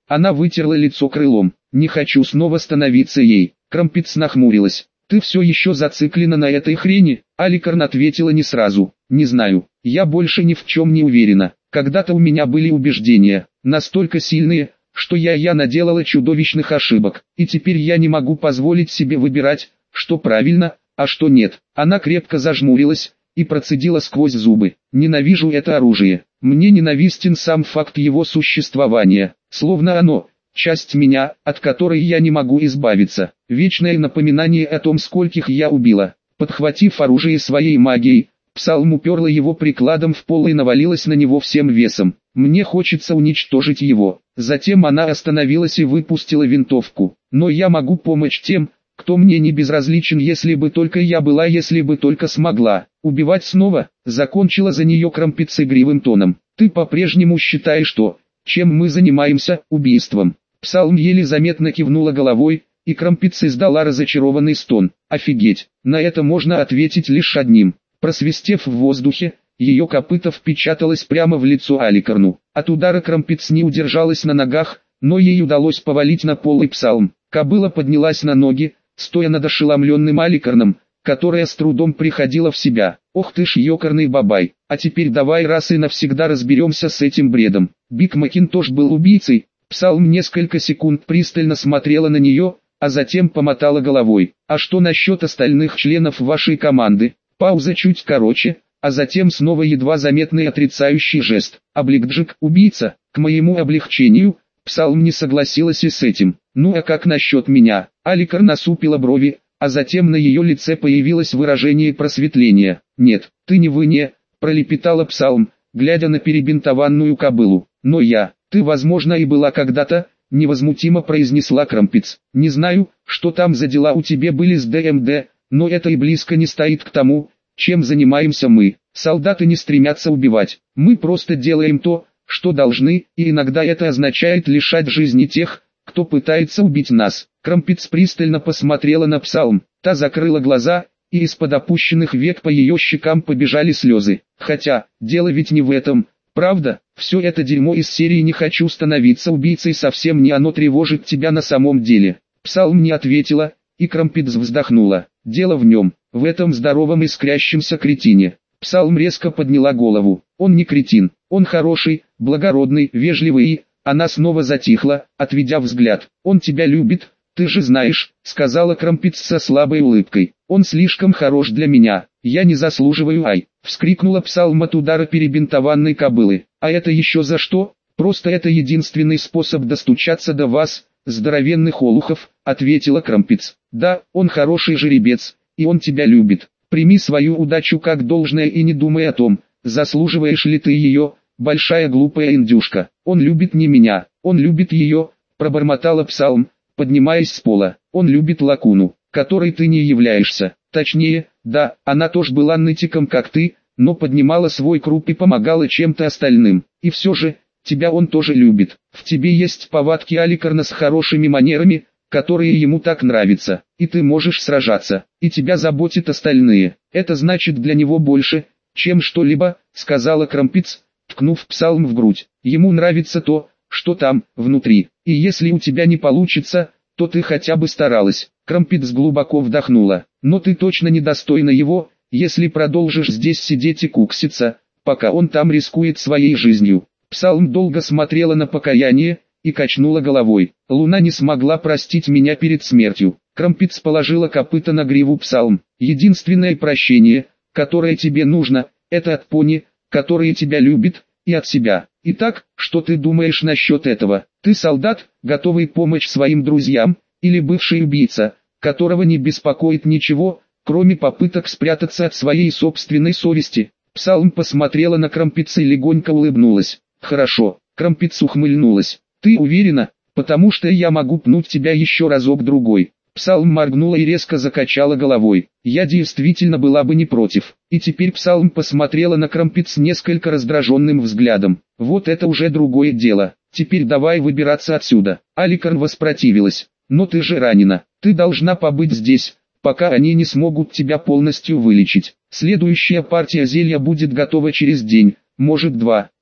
Она вытерла лицо крылом. Не хочу снова становиться ей. Крампец нахмурилась. Ты все еще зациклена на этой хрени? Аликарн ответила не сразу. Не знаю, я больше ни в чем не уверена. Когда-то у меня были убеждения, настолько сильные, что я я наделала чудовищных ошибок, и теперь я не могу позволить себе выбирать, что правильно, а что нет. Она крепко зажмурилась и процедила сквозь зубы. Ненавижу это оружие. Мне ненавистен сам факт его существования, словно оно — часть меня, от которой я не могу избавиться. Вечное напоминание о том, скольких я убила. Подхватив оружие своей магией, Псалм уперла его прикладом в пол и навалилась на него всем весом. Мне хочется уничтожить его. Затем она остановилась и выпустила винтовку. Но я могу помочь тем, кто мне не безразличен, если бы только я была, если бы только смогла. Убивать снова, закончила за нее Крампец игривым тоном. Ты по-прежнему считаешь, что, чем мы занимаемся, убийством? Псалм еле заметно кивнула головой, и Крампец издала разочарованный стон. Офигеть, на это можно ответить лишь одним. Просвистев в воздухе, ее копыто впечаталось прямо в лицо Аликарну. От удара Крампец не удержалась на ногах, но ей удалось повалить на пол и Псалм. Кобыла поднялась на ноги, стоя над ошеломленным Аликарном, которая с трудом приходила в себя. Ох ты ж ёкарный бабай, а теперь давай раз и навсегда разберемся с этим бредом. Биг Макинтош был убийцей. Псалм несколько секунд пристально смотрела на нее, а затем помотала головой. А что насчет остальных членов вашей команды? Пауза чуть короче, а затем снова едва заметный отрицающий жест. Облигджик, убийца, к моему облегчению, Псалм не согласилась и с этим. Ну а как насчет меня? Аликар насупила брови, а затем на ее лице появилось выражение просветления. Нет, ты не вы не, пролепетала Псалм, глядя на перебинтованную кобылу. Но я, ты возможно и была когда-то, невозмутимо произнесла Крампец. Не знаю, что там за дела у тебя были с ДМД, но это и близко не стоит к тому, чем занимаемся мы. Солдаты не стремятся убивать. Мы просто делаем то, что должны, и иногда это означает лишать жизни тех, кто пытается убить нас. Крампец пристально посмотрела на Псалм. Та закрыла глаза, и из-под опущенных век по ее щекам побежали слезы. Хотя, дело ведь не в этом, правда? Все это дерьмо из серии «Не хочу становиться убийцей» совсем не оно тревожит тебя на самом деле. Псалм не ответила, и Крампец вздохнула. Дело в нем, в этом здоровом искрящемся кретине. Псалм резко подняла голову. Он не кретин, он хороший, благородный, вежливый и... Она снова затихла, отведя взгляд. Он тебя любит, ты же знаешь, сказала Крампец со слабой улыбкой. Он слишком хорош для меня, я не заслуживаю ай. Вскрикнула Псалм от удара перебинтованной кобылы. А это еще за что? Просто это единственный способ достучаться до вас, здоровенных олухов, ответила Крампец. Да, он хороший жеребец, и он тебя любит. Прими свою удачу как должное и не думай о том, заслуживаешь ли ты ее, большая глупая индюшка. Он любит не меня, он любит ее, пробормотала Псалм, поднимаясь с пола. Он любит Лакуну, которой ты не являешься. Точнее, да, она тоже была нытиком как ты, но поднимала свой круп и помогала чем-то остальным. И все же, тебя он тоже любит. В тебе есть повадки Аликарна с хорошими манерами, которые ему так нравятся. И ты можешь сражаться, и тебя заботят остальные. Это значит для него больше, чем что-либо, сказала Крампец, ткнув Псалм в грудь. Ему нравится то, что там, внутри. И если у тебя не получится, то ты хотя бы старалась. Крампец глубоко вдохнула. Но ты точно недостойна его, если продолжишь здесь сидеть и кукситься, пока он там рискует своей жизнью. Псалм долго смотрела на покаяние и качнула головой. Луна не смогла простить меня перед смертью. Крампец положила копыта на гриву Псалм. Единственное прощение, которое тебе нужно, это от пони, который тебя любит, и от себя. Итак, что ты думаешь насчет этого? Ты солдат, готовый помочь своим друзьям, или бывший убийца, которого не беспокоит ничего, кроме попыток спрятаться от своей собственной совести? Псалм посмотрела на Крампец и легонько улыбнулась. Хорошо, Крампец ухмыльнулась. Ты уверена? Потому что я могу пнуть тебя еще разок-другой. Псалм моргнула и резко закачала головой. Я действительно была бы не против. И теперь Псалм посмотрела на Крампец несколько раздраженным взглядом. Вот это уже другое дело. Теперь давай выбираться отсюда. Аликарн воспротивилась. Но ты же ранена. Ты должна побыть здесь, пока они не смогут тебя полностью вылечить. Следующая партия зелья будет готова через день, может два.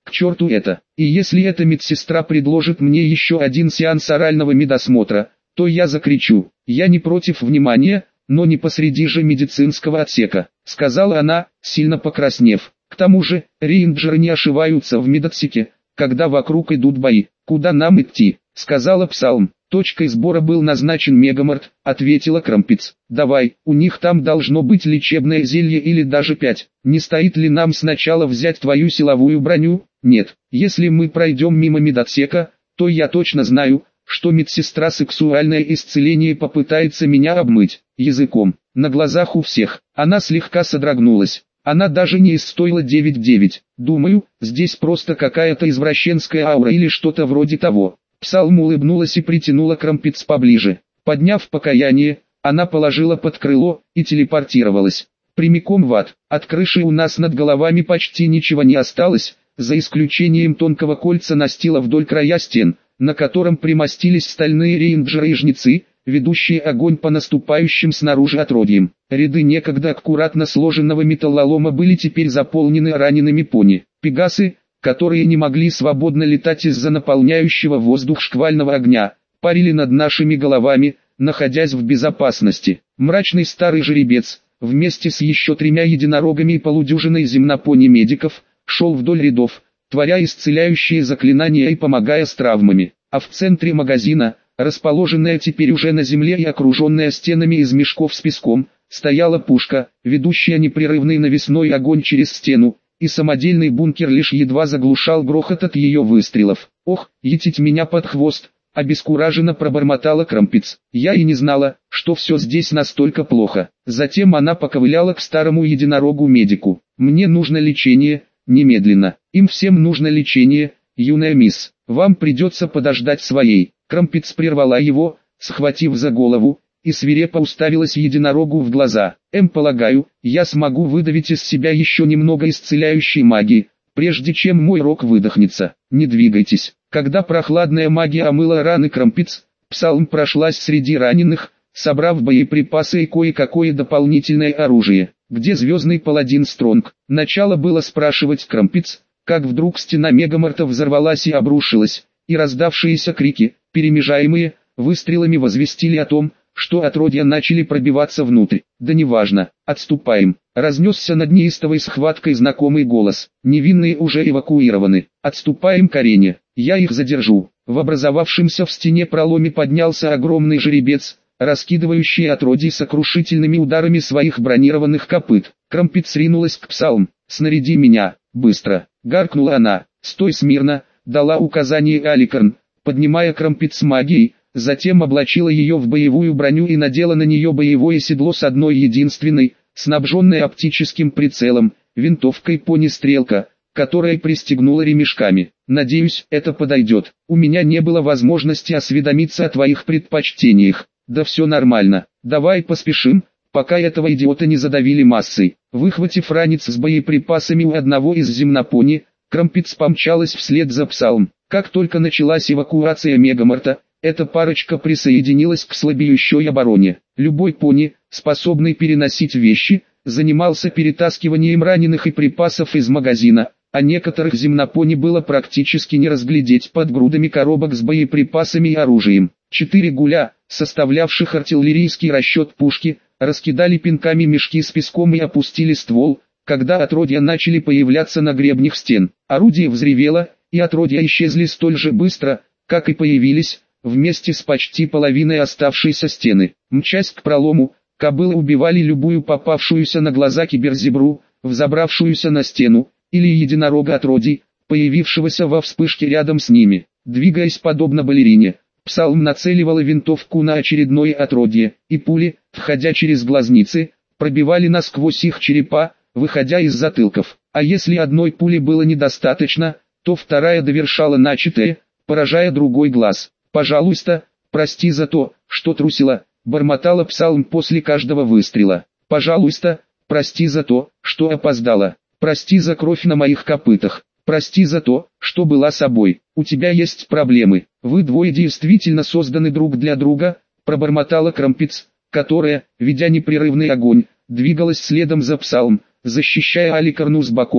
К черту это. И если эта медсестра предложит мне еще один сеанс орального медосмотра, то я закричу. Я не против внимания, но не посреди же медицинского отсека, сказала она, сильно покраснев. К тому же, рейнджеры не ошиваются в медотсеке, когда вокруг идут бои. Куда нам идти? Сказала Псалм. Точкой сбора был назначен Мегамарт, ответила Крампиц. Давай, у них там должно быть лечебное зелье или даже пять. Не стоит ли нам сначала взять твою силовую броню? Нет. Если мы пройдем мимо медотсека, то я точно знаю, что медсестра сексуальное исцеление попытается меня обмыть языком. На глазах у всех. Она слегка содрогнулась. Она даже не из стойла девять девять. Думаю, здесь просто какая-то извращенская аура или что-то вроде того. Псалм улыбнулась и притянула Крампиц поближе. Подняв покаяние, она положила под крыло и телепортировалась. Прямиком в ад. От крыши у нас над головами почти ничего не осталось, за исключением тонкого кольца настила вдоль края стен, на котором примостились стальные рейнджеры и жнецы, ведущие огонь по наступающим снаружи отродьям. Ряды некогда аккуратно сложенного металлолома были теперь заполнены ранеными пони. Пегасы, которые не могли свободно летать из-за наполняющего воздух шквального огня, парили над нашими головами, находясь в безопасности. Мрачный старый жеребец, вместе с еще тремя единорогами и полудюжиной земнопони-медиков, шел вдоль рядов, творя исцеляющие заклинания и помогая с травмами. А в центре магазина, расположенная теперь уже на земле и окруженная стенами из мешков с песком, стояла пушка, ведущая непрерывный навесной огонь через стену, и самодельный бункер лишь едва заглушал грохот от ее выстрелов. «Ох, етить меня под хвост!» — обескураженно пробормотала Крампиц. «Я и не знала, что все здесь настолько плохо». Затем она поковыляла к старому единорогу-медику. «Мне нужно лечение, немедленно. Им всем нужно лечение, юная мисс. Вам придется подождать своей». Крампиц прервала его, схватив за голову, и свирепо уставилась единорогу в глаза. «Эм, полагаю, я смогу выдавить из себя еще немного исцеляющей магии, прежде чем мой рог выдохнется. Не двигайтесь». Когда прохладная магия омыла раны Крампиц, Псалм прошлась среди раненых, собрав боеприпасы и кое-какое дополнительное оружие. «Где звездный паладин Стронг?» Начало было спрашивать Крампиц, как вдруг стена Мегамарта взорвалась и обрушилась, и раздавшиеся крики, перемежаемые выстрелами, возвестили о том, что отродья начали пробиваться внутрь. «Да неважно, отступаем», — разнесся над неистовой схваткой знакомый голос. «Невинные уже эвакуированы. Отступаем к арене, я их задержу». В образовавшемся в стене проломе поднялся огромный жеребец, раскидывающий отродий сокрушительными ударами своих бронированных копыт. Крампиц ринулась к Псалм. «Снаряди меня, быстро!» — гаркнула она. «Стой смирно!» — дала указание Аликарн, поднимая Крампиц магией. Затем облачила ее в боевую броню и надела на нее боевое седло с одной единственной, снабженной оптическим прицелом, винтовкой пони-стрелка, которая пристегнула ремешками. «Надеюсь, это подойдет. У меня не было возможности осведомиться о твоих предпочтениях». «Да все нормально. Давай поспешим, пока этого идиота не задавили массой». Выхватив ранец с боеприпасами у одного из земнопони, Крампиц помчалась вслед за Псалм. Как только началась эвакуация Мегамарта, эта парочка присоединилась к слабеющей обороне. Любой пони, способный переносить вещи, занимался перетаскиванием раненых и припасов из магазина, а некоторых земнопони было практически не разглядеть под грудами коробок с боеприпасами и оружием. Четыре гуля, составлявших артиллерийский расчет пушки, раскидали пинками мешки с песком и опустили ствол, когда отродья начали появляться на гребнях стен. Орудие взревело, и отродья исчезли столь же быстро, как и появились, вместе с почти половиной оставшейся стены. Мчась к пролому, кобылы убивали любую попавшуюся на глаза киберзебру, взобравшуюся на стену, или единорога отродий, появившегося во вспышке рядом с ними. Двигаясь подобно балерине, Псалм нацеливала винтовку на очередное отродье, и пули, входя через глазницы, пробивали насквозь их черепа, выходя из затылков. А если одной пули было недостаточно, то вторая довершала начатое, поражая другой глаз. «Пожалуйста, прости за то, что трусила», — бормотала Псалм после каждого выстрела. «Пожалуйста, прости за то, что опоздала. Прости за кровь на моих копытах. Прости за то, что была собой. У тебя есть проблемы. Вы двое действительно созданы друг для друга», — пробормотала Крампиц, которая, ведя непрерывный огонь, двигалась следом за Псалм, защищая Аликарну с боков,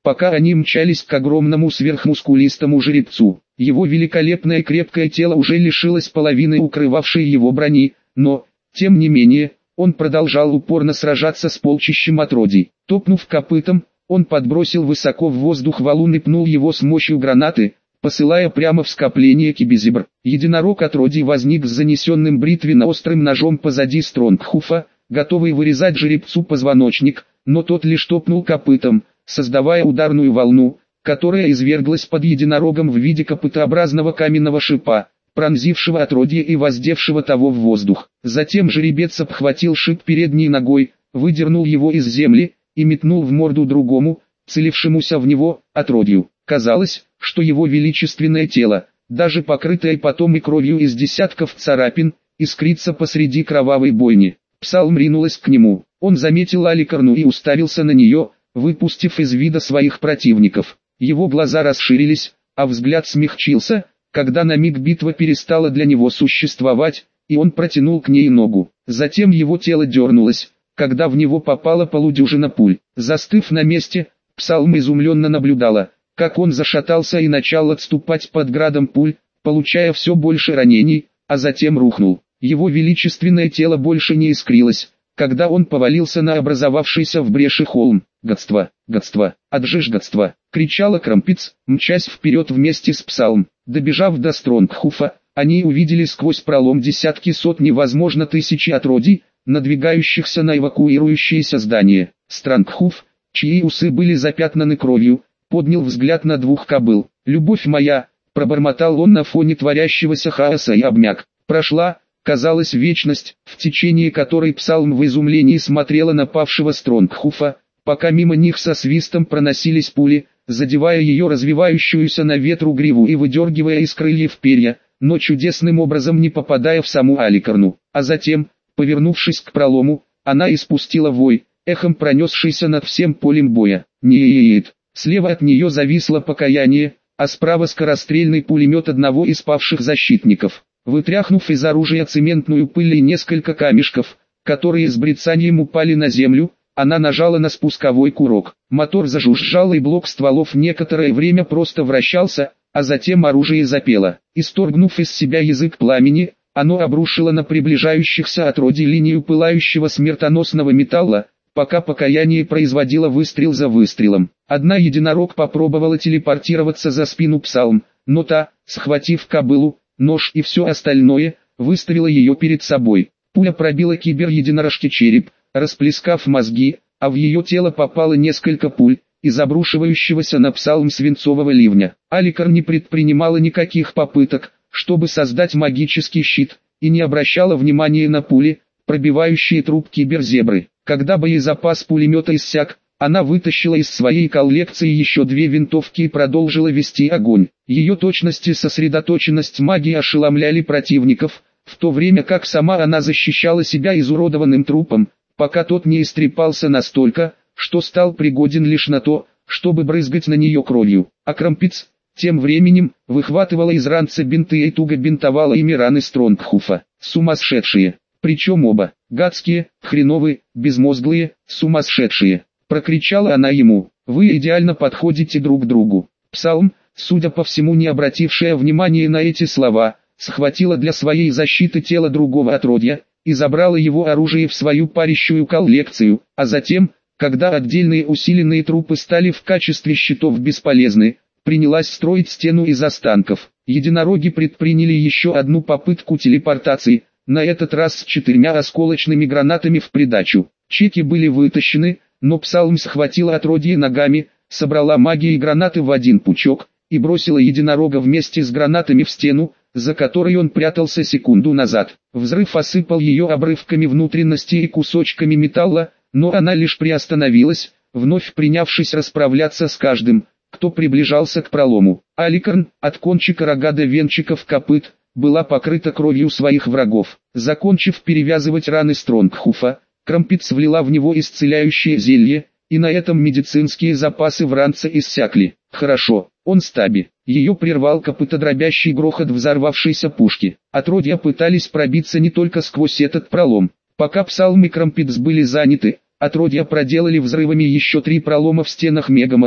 пока они мчались к огромному сверхмускулистому жеребцу. Его великолепное крепкое тело уже лишилось половины укрывавшей его брони, но, тем не менее, он продолжал упорно сражаться с полчищем отродий. Топнув копытом, он подбросил высоко в воздух валун и пнул его с мощью гранаты, посылая прямо в скопление кибезибр. Единорог отродий возник с занесенным бритвенно-острым ножом позади Стронгхуфа, готовый вырезать жеребцу позвоночник, но тот лишь топнул копытом, создавая ударную волну, которая изверглась под единорогом в виде копытообразного каменного шипа, пронзившего отродье и воздевшего того в воздух. Затем жеребец обхватил шип передней ногой, выдернул его из земли и метнул в морду другому, целившемуся в него, отродью. Казалось, что его величественное тело, даже покрытое потом и кровью из десятков царапин, искрится посреди кровавой бойни. Псалм ринулась к нему. Он заметил Аликарну и уставился на нее, выпустив из вида своих противников. Его глаза расширились, а взгляд смягчился, когда на миг битва перестала для него существовать, и он протянул к ней ногу. Затем его тело дернулось, когда в него попала полудюжина пуль. Застыв на месте, Псалм изумленно наблюдала, как он зашатался и начал отступать под градом пуль, получая все больше ранений, а затем рухнул. Его величественное тело больше не искрилось, когда он повалился на образовавшийся в бреши холм. «Гадство! Гадство! Отжижь гадство!» — кричала Крампиц, мчась вперед вместе с Псалм. Добежав до Стронгхуфа, они увидели сквозь пролом десятки сотни, возможно тысячи отродий, надвигающихся на эвакуирующееся здание. Стронгхуф, чьи усы были запятнаны кровью, поднял взгляд на двух кобыл. «Любовь моя!» — пробормотал он на фоне творящегося хаоса и обмяк. Прошла, казалось, вечность, в течение которой Псалм в изумлении смотрела на павшего Стронгхуфа, пока мимо них со свистом проносились пули, задевая ее развивающуюся на ветру гриву и выдергивая из крыльев перья, но чудесным образом не попадая в саму Аликарну. А затем, повернувшись к пролому, она испустила вой, эхом пронесшийся над всем полем боя. Нет, слева от нее зависло покаяние, а справа скорострельный пулемет одного из павших защитников. Вытряхнув из оружия цементную пыль и несколько камешков, которые с брецанием упали на землю, она нажала на спусковой курок. Мотор зажужжал и блок стволов некоторое время просто вращался, а затем оружие запело. Исторгнув из себя язык пламени, оно обрушило на приближающихся отродий линию пылающего смертоносного металла, пока покаяние производило выстрел за выстрелом. Одна единорог попробовала телепортироваться за спину Псалм, но та, схватив кобылу, нож и все остальное, выставила ее перед собой. Пуля пробила кибер-единорожке череп, расплескав мозги, а в ее тело попало несколько пуль, из обрушивающегося на Псалм свинцового ливня. Аликар не предпринимала никаких попыток, чтобы создать магический щит, и не обращала внимания на пули, пробивающие труп киберзебры. Когда боезапас пулемета иссяк, она вытащила из своей коллекции еще две винтовки и продолжила вести огонь. Ее точность и сосредоточенность магии ошеломляли противников, в то время как сама она защищала себя изуродованным трупом, пока тот не истрепался настолько, что стал пригоден лишь на то, чтобы брызгать на нее кровью. А Крампиц, тем временем, выхватывала из ранца бинты и туго бинтовала ими раны Стронгхуфа. Сумасшедшие, причем оба, гадские, хреновые, безмозглые, сумасшедшие. Прокричала она ему: «Вы идеально подходите друг другу». Псалм, судя по всему не обратившая внимания на эти слова, схватила для своей защиты тело другого отродья, и забрала его оружие в свою парящую коллекцию, а затем, когда отдельные усиленные трупы стали в качестве щитов бесполезны, принялась строить стену из останков. Единороги предприняли еще одну попытку телепортации, на этот раз с четырьмя осколочными гранатами в придачу. Чеки были вытащены, но Псалм схватила отродье ногами, собрала магию и гранаты в один пучок, и бросила единорога вместе с гранатами в стену, за которой он прятался секунду назад. Взрыв осыпал ее обрывками внутренности и кусочками металла, но она лишь приостановилась, вновь принявшись расправляться с каждым, кто приближался к пролому. Аликарн, от кончика рога до венчиков копыт, была покрыта кровью своих врагов. Закончив перевязывать раны Стронгхуфа, Крампиц влила в него исцеляющее зелье, и на этом медицинские запасы в ранце иссякли. Хорошо, он стаби. Ее прервал копытодробящий грохот взорвавшейся пушки. Отродья пытались пробиться не только сквозь этот пролом. Пока Псалм и Крампиц были заняты, отродья проделали взрывами еще три пролома в стенах Мегамарта,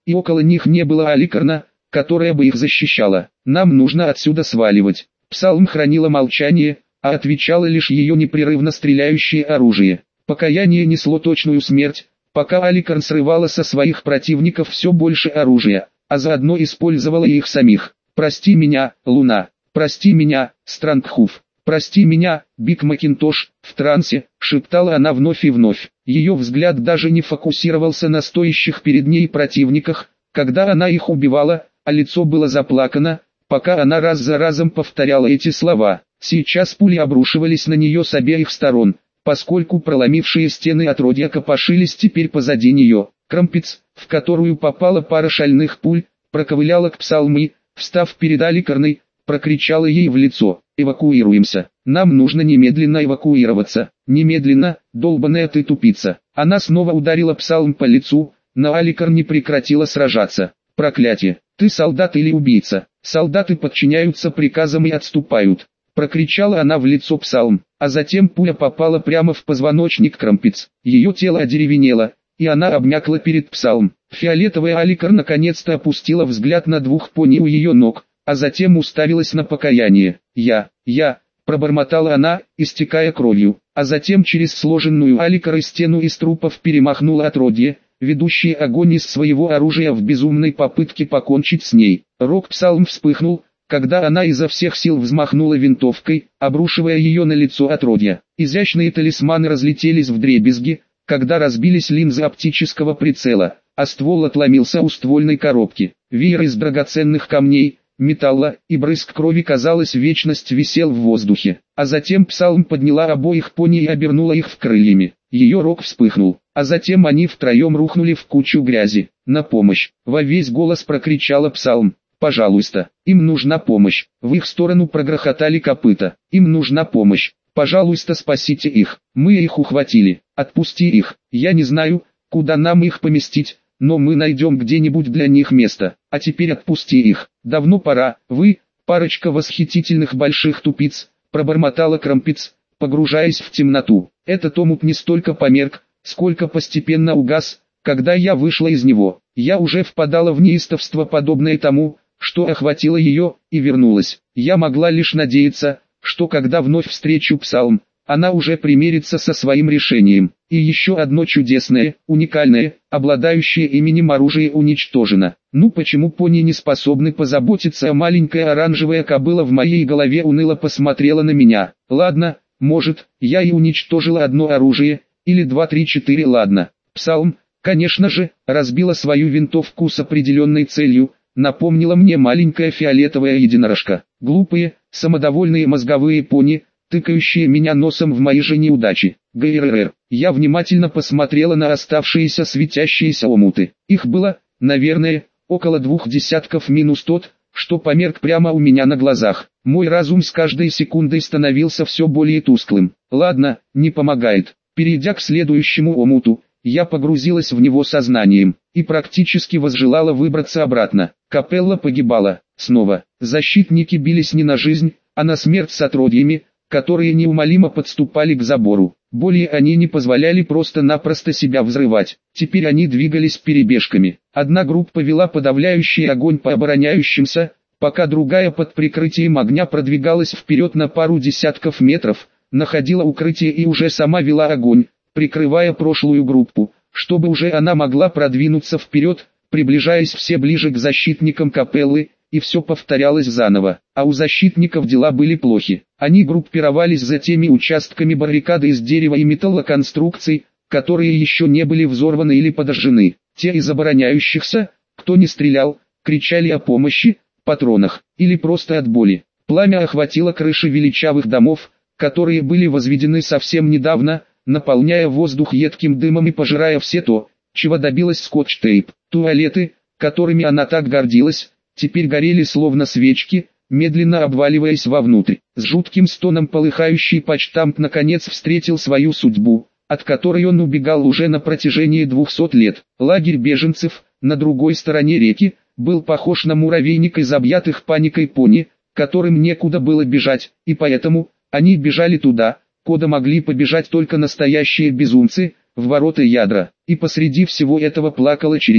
и около них не было Аликарна, которая бы их защищала. Нам нужно отсюда сваливать. Псалм хранила молчание, а отвечало лишь ее непрерывно стреляющее оружие. Покаяние несло точную смерть, пока Аликарн срывала со своих противников все больше оружия, а заодно использовала их самих. «Прости меня, Луна, прости меня, Странгхуф, прости меня, Биг Макинтош», в трансе, шептала она вновь и вновь. Ее взгляд даже не фокусировался на стоящих перед ней противниках, когда она их убивала, а лицо было заплакано, пока она раз за разом повторяла эти слова. Сейчас пули обрушивались на нее с обеих сторон, поскольку проломившие стены отродья копошились теперь позади нее. Крампец, в которую попала пара шальных пуль, проковыляла к Псалмы, встав перед Аликарной, прокричала ей в лицо: «Эвакуируемся, нам нужно немедленно эвакуироваться, немедленно, долбаная ты тупица». Она снова ударила Псалм по лицу, но Аликарн не прекратила сражаться. «Проклятие, ты солдат или убийца? Солдаты подчиняются приказам и отступают», прокричала она в лицо Псалм, а затем пуля попала прямо в позвоночник Крампец. Ее тело одеревенело, и она обмякла перед Псалм. Фиолетовая Аликарн наконец-то опустила взгляд на двух пони у ее ног, а затем уставилась на покаяние. «Я, я», пробормотала она, истекая кровью, а затем через сложенную Аликарой стену из трупов перемахнула отродье, ведущее огонь из своего оружия в безумной попытке покончить с ней. Рог Псалм вспыхнул, когда она изо всех сил взмахнула винтовкой, обрушивая ее на лицо отродья. Изящные талисманы разлетелись вдребезги, когда разбились линзы оптического прицела, а ствол отломился у ствольной коробки. Веер из драгоценных камней, металла и брызг крови, казалось, вечность висел в воздухе. А затем Псалм подняла обоих пони и обернула их в крыльями. Ее рог вспыхнул, а затем они втроем рухнули в кучу грязи. «На помощь!» — во весь голос прокричала Псалм. «Пожалуйста, им нужна помощь!» В их сторону прогрохотали копыта. «Им нужна помощь! Пожалуйста, спасите их! Мы их ухватили! Отпусти их! Я не знаю, куда нам их поместить, но мы найдем где-нибудь для них место. А теперь отпусти их! Давно пора! Вы, парочка восхитительных больших тупиц!» пробормотала Крампец, погружаясь в темноту. Этот омут не столько померк, сколько постепенно угас, когда я вышла из него. Я уже впадала в неистовство, подобное тому, что охватило ее, и вернулась. Я могла лишь надеяться, что когда вновь встречу Псалм, она уже примирится со своим решением. И еще одно чудесное, уникальное, обладающее именем оружие уничтожено. Ну почему пони не способны позаботиться, а маленькая оранжевая кобыла в моей голове уныло посмотрела на меня. Ладно, может, я и уничтожила одно оружие, или два, три, четыре, ладно. Псалм, конечно же, разбила свою винтовку с определенной целью, напомнила мне маленькая фиолетовая единорожка. Глупые, самодовольные мозговые пони, тыкающие меня носом в мои же неудачи. ГРР. Я внимательно посмотрела на оставшиеся светящиеся омуты. Их было, наверное, около двух десятков минус тот, что померк прямо у меня на глазах. Мой разум с каждой секундой становился все более тусклым. Ладно, не помогает. Перейдя к следующему омуту, я погрузилась в него сознанием, и практически возжелала выбраться обратно. Капелла погибала. Снова. Защитники бились не на жизнь, а на смерть с отродьями, которые неумолимо подступали к забору. Более они не позволяли просто-напросто себя взрывать. Теперь они двигались перебежками. Одна группа вела подавляющий огонь по обороняющимся, пока другая под прикрытием огня продвигалась вперед на пару десятков метров, находила укрытие и уже сама вела огонь, прикрывая прошлую группу, чтобы уже она могла продвинуться вперед, приближаясь все ближе к защитникам капеллы, и все повторялось заново. А у защитников дела были плохи. Они группировались за теми участками баррикады из дерева и металлоконструкций, которые еще не были взорваны или подожжены. Те из обороняющихся, кто не стрелял, кричали о помощи, патронах, или просто от боли. Пламя охватило крыши величавых домов, которые были возведены совсем недавно, наполняя воздух едким дымом и пожирая все то, чего добилась Скотч-Тейп. Туалеты, которыми она так гордилась, теперь горели словно свечки, медленно обваливаясь вовнутрь. С жутким стоном полыхающий почтамт наконец встретил свою судьбу, от которой он убегал уже на протяжении двухсот лет. Лагерь беженцев, на другой стороне реки, был похож на муравейник из объятых паникой пони, которым некуда было бежать, и поэтому они бежали туда, куда могли побежать только настоящие безумцы, в ворота ядра. И посреди всего этого плакала Черити.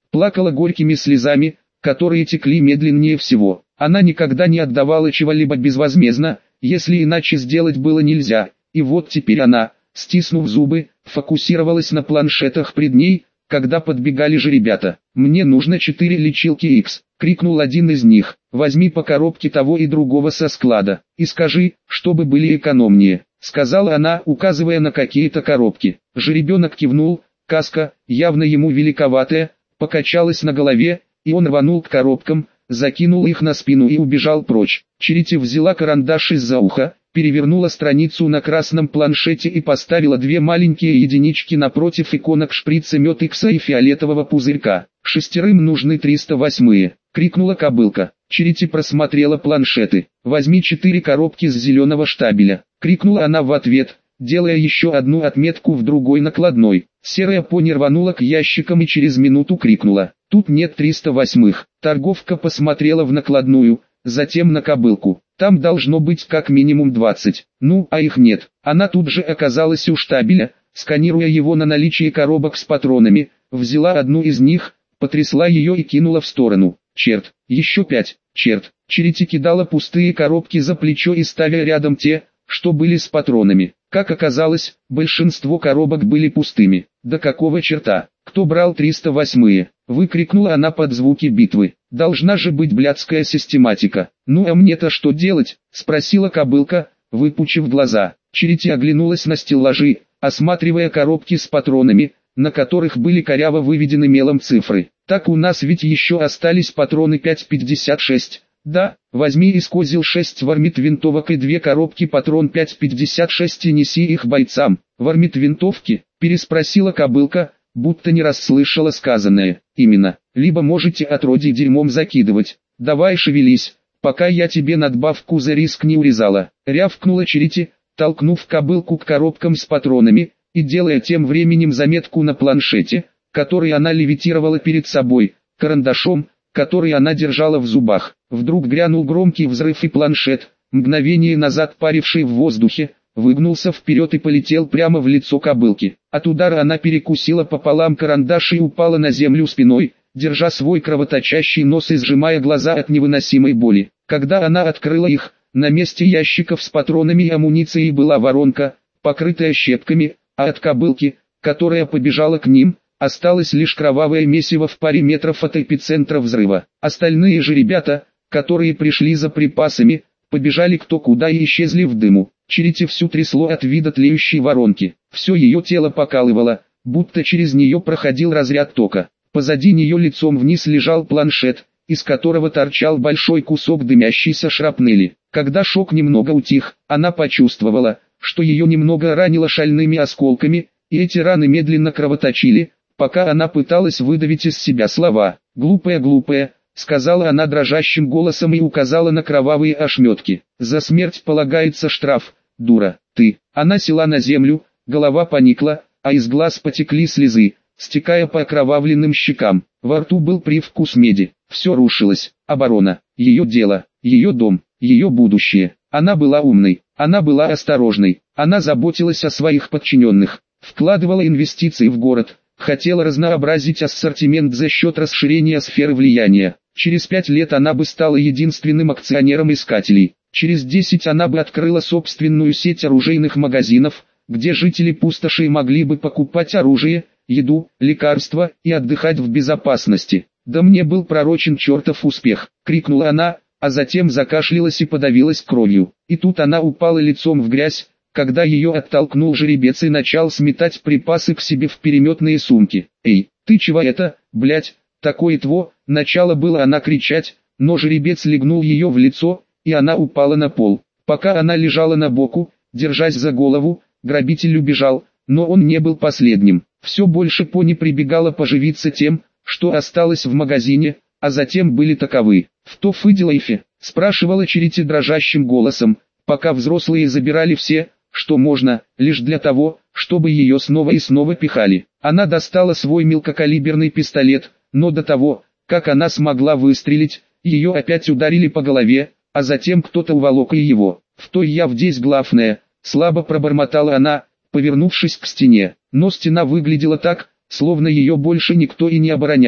Плакала горькими слезами, которые текли медленнее всего. Она никогда не отдавала чего-либо безвозмездно, если иначе сделать было нельзя, и вот теперь она, стиснув зубы, фокусировалась на планшетах пред ней, когда подбегали же ребята. «Мне нужно четыре лечилки X», — крикнул один из них. «Возьми по коробке того и другого со склада, и скажи, чтобы были экономнее», — сказала она, указывая на какие-то коробки. Жеребенок кивнул, каска, явно ему великоватая, покачалась на голове, и он рванул к коробкам, закинул их на спину и убежал прочь. Черити взяла карандаш из-за уха, перевернула страницу на красном планшете и поставила две маленькие единички напротив иконок шприца мед Икса и фиолетового пузырька. «Шестерым нужны триста восьмые», — крикнула кобылка. Черити просмотрела планшеты. «Возьми четыре коробки с зеленого штабеля», — крикнула она в ответ, делая еще одну отметку в другой накладной. Серая пони рванула к ящикам и через минуту крикнула: «Тут нет триста восьмых». Торговка посмотрела в накладную, затем на кобылку. «Там должно быть как минимум двадцать. Ну, а их нет». Она тут же оказалась у штабеля, сканируя его на наличие коробок с патронами, взяла одну из них, потрясла ее и кинула в сторону. «Черт, еще пять, черт». Черити кидала пустые коробки за плечо и ставя рядом те, что были с патронами. Как оказалось, большинство коробок были пустыми. «Да какого черта? Кто брал триста восьмые?» — выкрикнула она под звуки битвы. «Должна же быть блядская систематика». «Ну а мне-то что делать?» — спросила кобылка, выпучив глаза. Черити оглянулась на стеллажи, осматривая коробки с патронами, на которых были коряво выведены мелом цифры. «Так у нас ведь еще остались патроны пять пятьдесят шесть. Да, возьми из козел шесть вармит винтовок и две коробки патрон пять пятьдесят шесть и неси их бойцам». «Вармит винтовки?» — переспросила кобылка, будто не расслышала сказанное. «Именно. Либо можете отродье дерьмом закидывать. Давай шевелись, пока я тебе надбавку за риск не урезала», — рявкнула Черити, толкнув кобылку к коробкам с патронами, и делая тем временем заметку на планшете, который она левитировала перед собой, карандашом, который она держала в зубах. Вдруг грянул громкий взрыв и планшет, мгновение назад паривший в воздухе, выгнулся вперед и полетел прямо в лицо кобылки. От удара она перекусила пополам карандаш и упала на землю спиной, держа свой кровоточащий нос и сжимая глаза от невыносимой боли. Когда она открыла их, на месте ящиков с патронами и амуницией была воронка, покрытая щепками, а от кобылки, которая побежала к ним, осталось лишь кровавое месиво в паре метров от эпицентра взрыва. Остальные же ребята, которые пришли за припасами, побежали кто куда и исчезли в дыму. Черити всю трясло от вида тлеющей воронки. Все ее тело покалывало, будто через нее проходил разряд тока. Позади нее лицом вниз лежал планшет, из которого торчал большой кусок дымящейся шрапнели. Когда шок немного утих, она почувствовала, что ее немного ранило шальными осколками, и эти раны медленно кровоточили, пока она пыталась выдавить из себя слова. «Глупая, глупая», — сказала она дрожащим голосом и указала на кровавые ошметки. «За смерть полагается штраф, дура, ты». Она села на землю, голова поникла, а из глаз потекли слезы, стекая по окровавленным щекам. Во рту был привкус меди. Все рушилось. Оборона, ее дело, ее дом, ее будущее. Она была умной, она была осторожной, она заботилась о своих подчиненных, вкладывала инвестиции в город, хотела разнообразить ассортимент за счет расширения сферы влияния. Через пять лет она бы стала единственным акционером искателей. Через десять она бы открыла собственную сеть оружейных магазинов, где жители пустоши могли бы покупать оружие, еду, лекарства и отдыхать в безопасности. «Да мне был пророчен чертов успех!» — крикнула она, а затем закашлялась и подавилась кровью. И тут она упала лицом в грязь, когда ее оттолкнул жеребец и начал сметать припасы к себе в переметные сумки. «Эй, ты чего это, блять, такое тво?» Начало было она кричать, но жеребец легнул ее в лицо, и она упала на пол. Пока она лежала на боку, держась за голову, грабитель убежал, но он не был последним. Все больше пони прибегало поживиться тем, что осталось в магазине, а затем были таковы. «В то Фиделайфе?» — спрашивала Черити дрожащим голосом, пока взрослые забирали все, что можно, лишь для того, чтобы ее снова и снова пихали. Она достала свой мелкокалиберный пистолет, но до того, как она смогла выстрелить, ее опять ударили по голове, а затем кто-то уволок и его. «В той я вдесь главная», — слабо пробормотала она, повернувшись к стене. Но стена выглядела так, словно ее больше никто и не обороняет.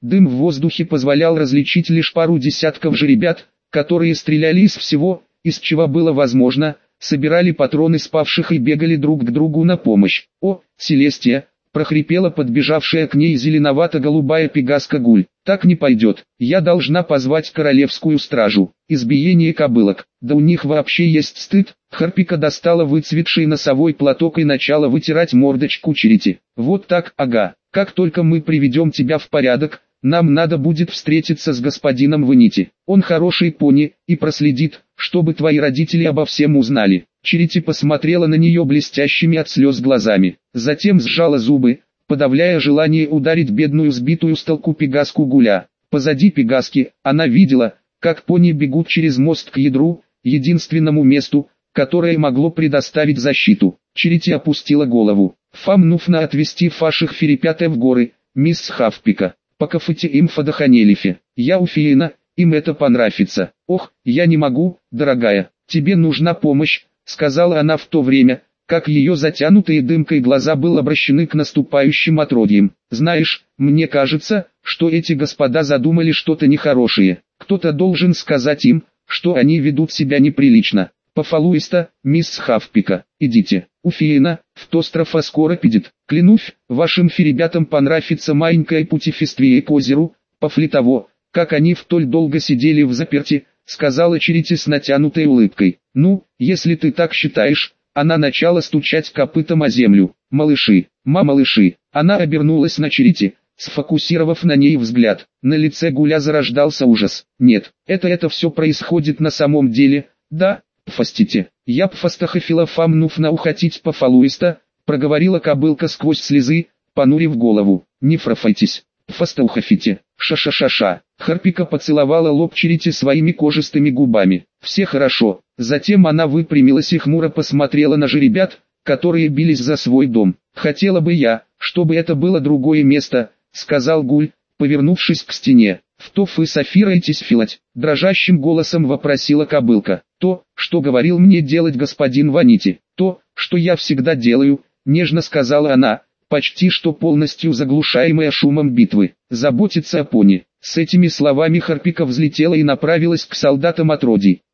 Дым в воздухе позволял различить лишь пару десятков жеребят, которые стреляли из всего, из чего было возможно, собирали патроны с павших и бегали друг к другу на помощь. «О, Селестия!» — прохрипела подбежавшая к ней зеленовато-голубая пегаска Гуль. «Так не пойдет. Я должна позвать королевскую стражу. Избиение кобылок. Да у них вообще есть стыд». Харпика достала выцветший носовой платок и начала вытирать мордочку Черити. «Вот так, ага. Как только мы приведем тебя в порядок, нам надо будет встретиться с господином Ванити. Он хороший пони и проследит, чтобы твои родители обо всем узнали». Черити посмотрела на нее блестящими от слез глазами. Затем сжала зубы, подавляя желание ударить бедную сбитую с толку пегаску Гуля. Позади пегаски она видела, как пони бегут через мост к ядру, единственному месту, которое могло предоставить защиту. Черити опустила голову. «Фам нужно отвезти ваших ферепята в горы, мисс Хавпика. Покафайте им фадаханелифе. Я уфиена, им это понравится». «Ох, я не могу, дорогая, тебе нужна помощь», — сказала она в то время, как ее затянутые дымкой глаза были обращены к наступающим отродьям. «Знаешь, мне кажется, что эти господа задумали что-то нехорошее. Кто-то должен сказать им, что они ведут себя неприлично. Пофалуиста, мисс Хавпика, идите. Уфиена, в Тострофа скоро пидет. Клянусь, вашим феребятам понравится маленькое путешествие к озеру, после того, как они втоль долго сидели в заперти», — сказала Черити с натянутой улыбкой. «Ну, если ты так считаешь». Она начала стучать копытом о землю. «Малыши, ма-малыши». Она обернулась на Черити, сфокусировав на ней взгляд. На лице Гуля зарождался ужас. «Нет, это это все происходит на самом деле, да? Пфастите. Я пфастахофила фам нужно ухатить пофалуиста», — проговорила кобылка сквозь слезы, понурив голову. «Не фрафайтесь. Пфастаухафите. Ша-ша-ша-ша». Харпика поцеловала лоб Черити своими кожистыми губами. «Все хорошо». Затем она выпрямилась и хмуро посмотрела на жеребят, которые бились за свой дом. «Хотела бы я, чтобы это было другое место», — сказал Гуль, повернувшись к стене. «Что вы софираетесь филать?» — дрожащим голосом вопросила кобылка. «То, что говорил мне делать господин Ванити. То, что я всегда делаю», — нежно сказала она, почти что полностью заглушаемая шумом битвы. «Заботиться о пони». С этими словами Харпика взлетела и направилась к солдатам отродий.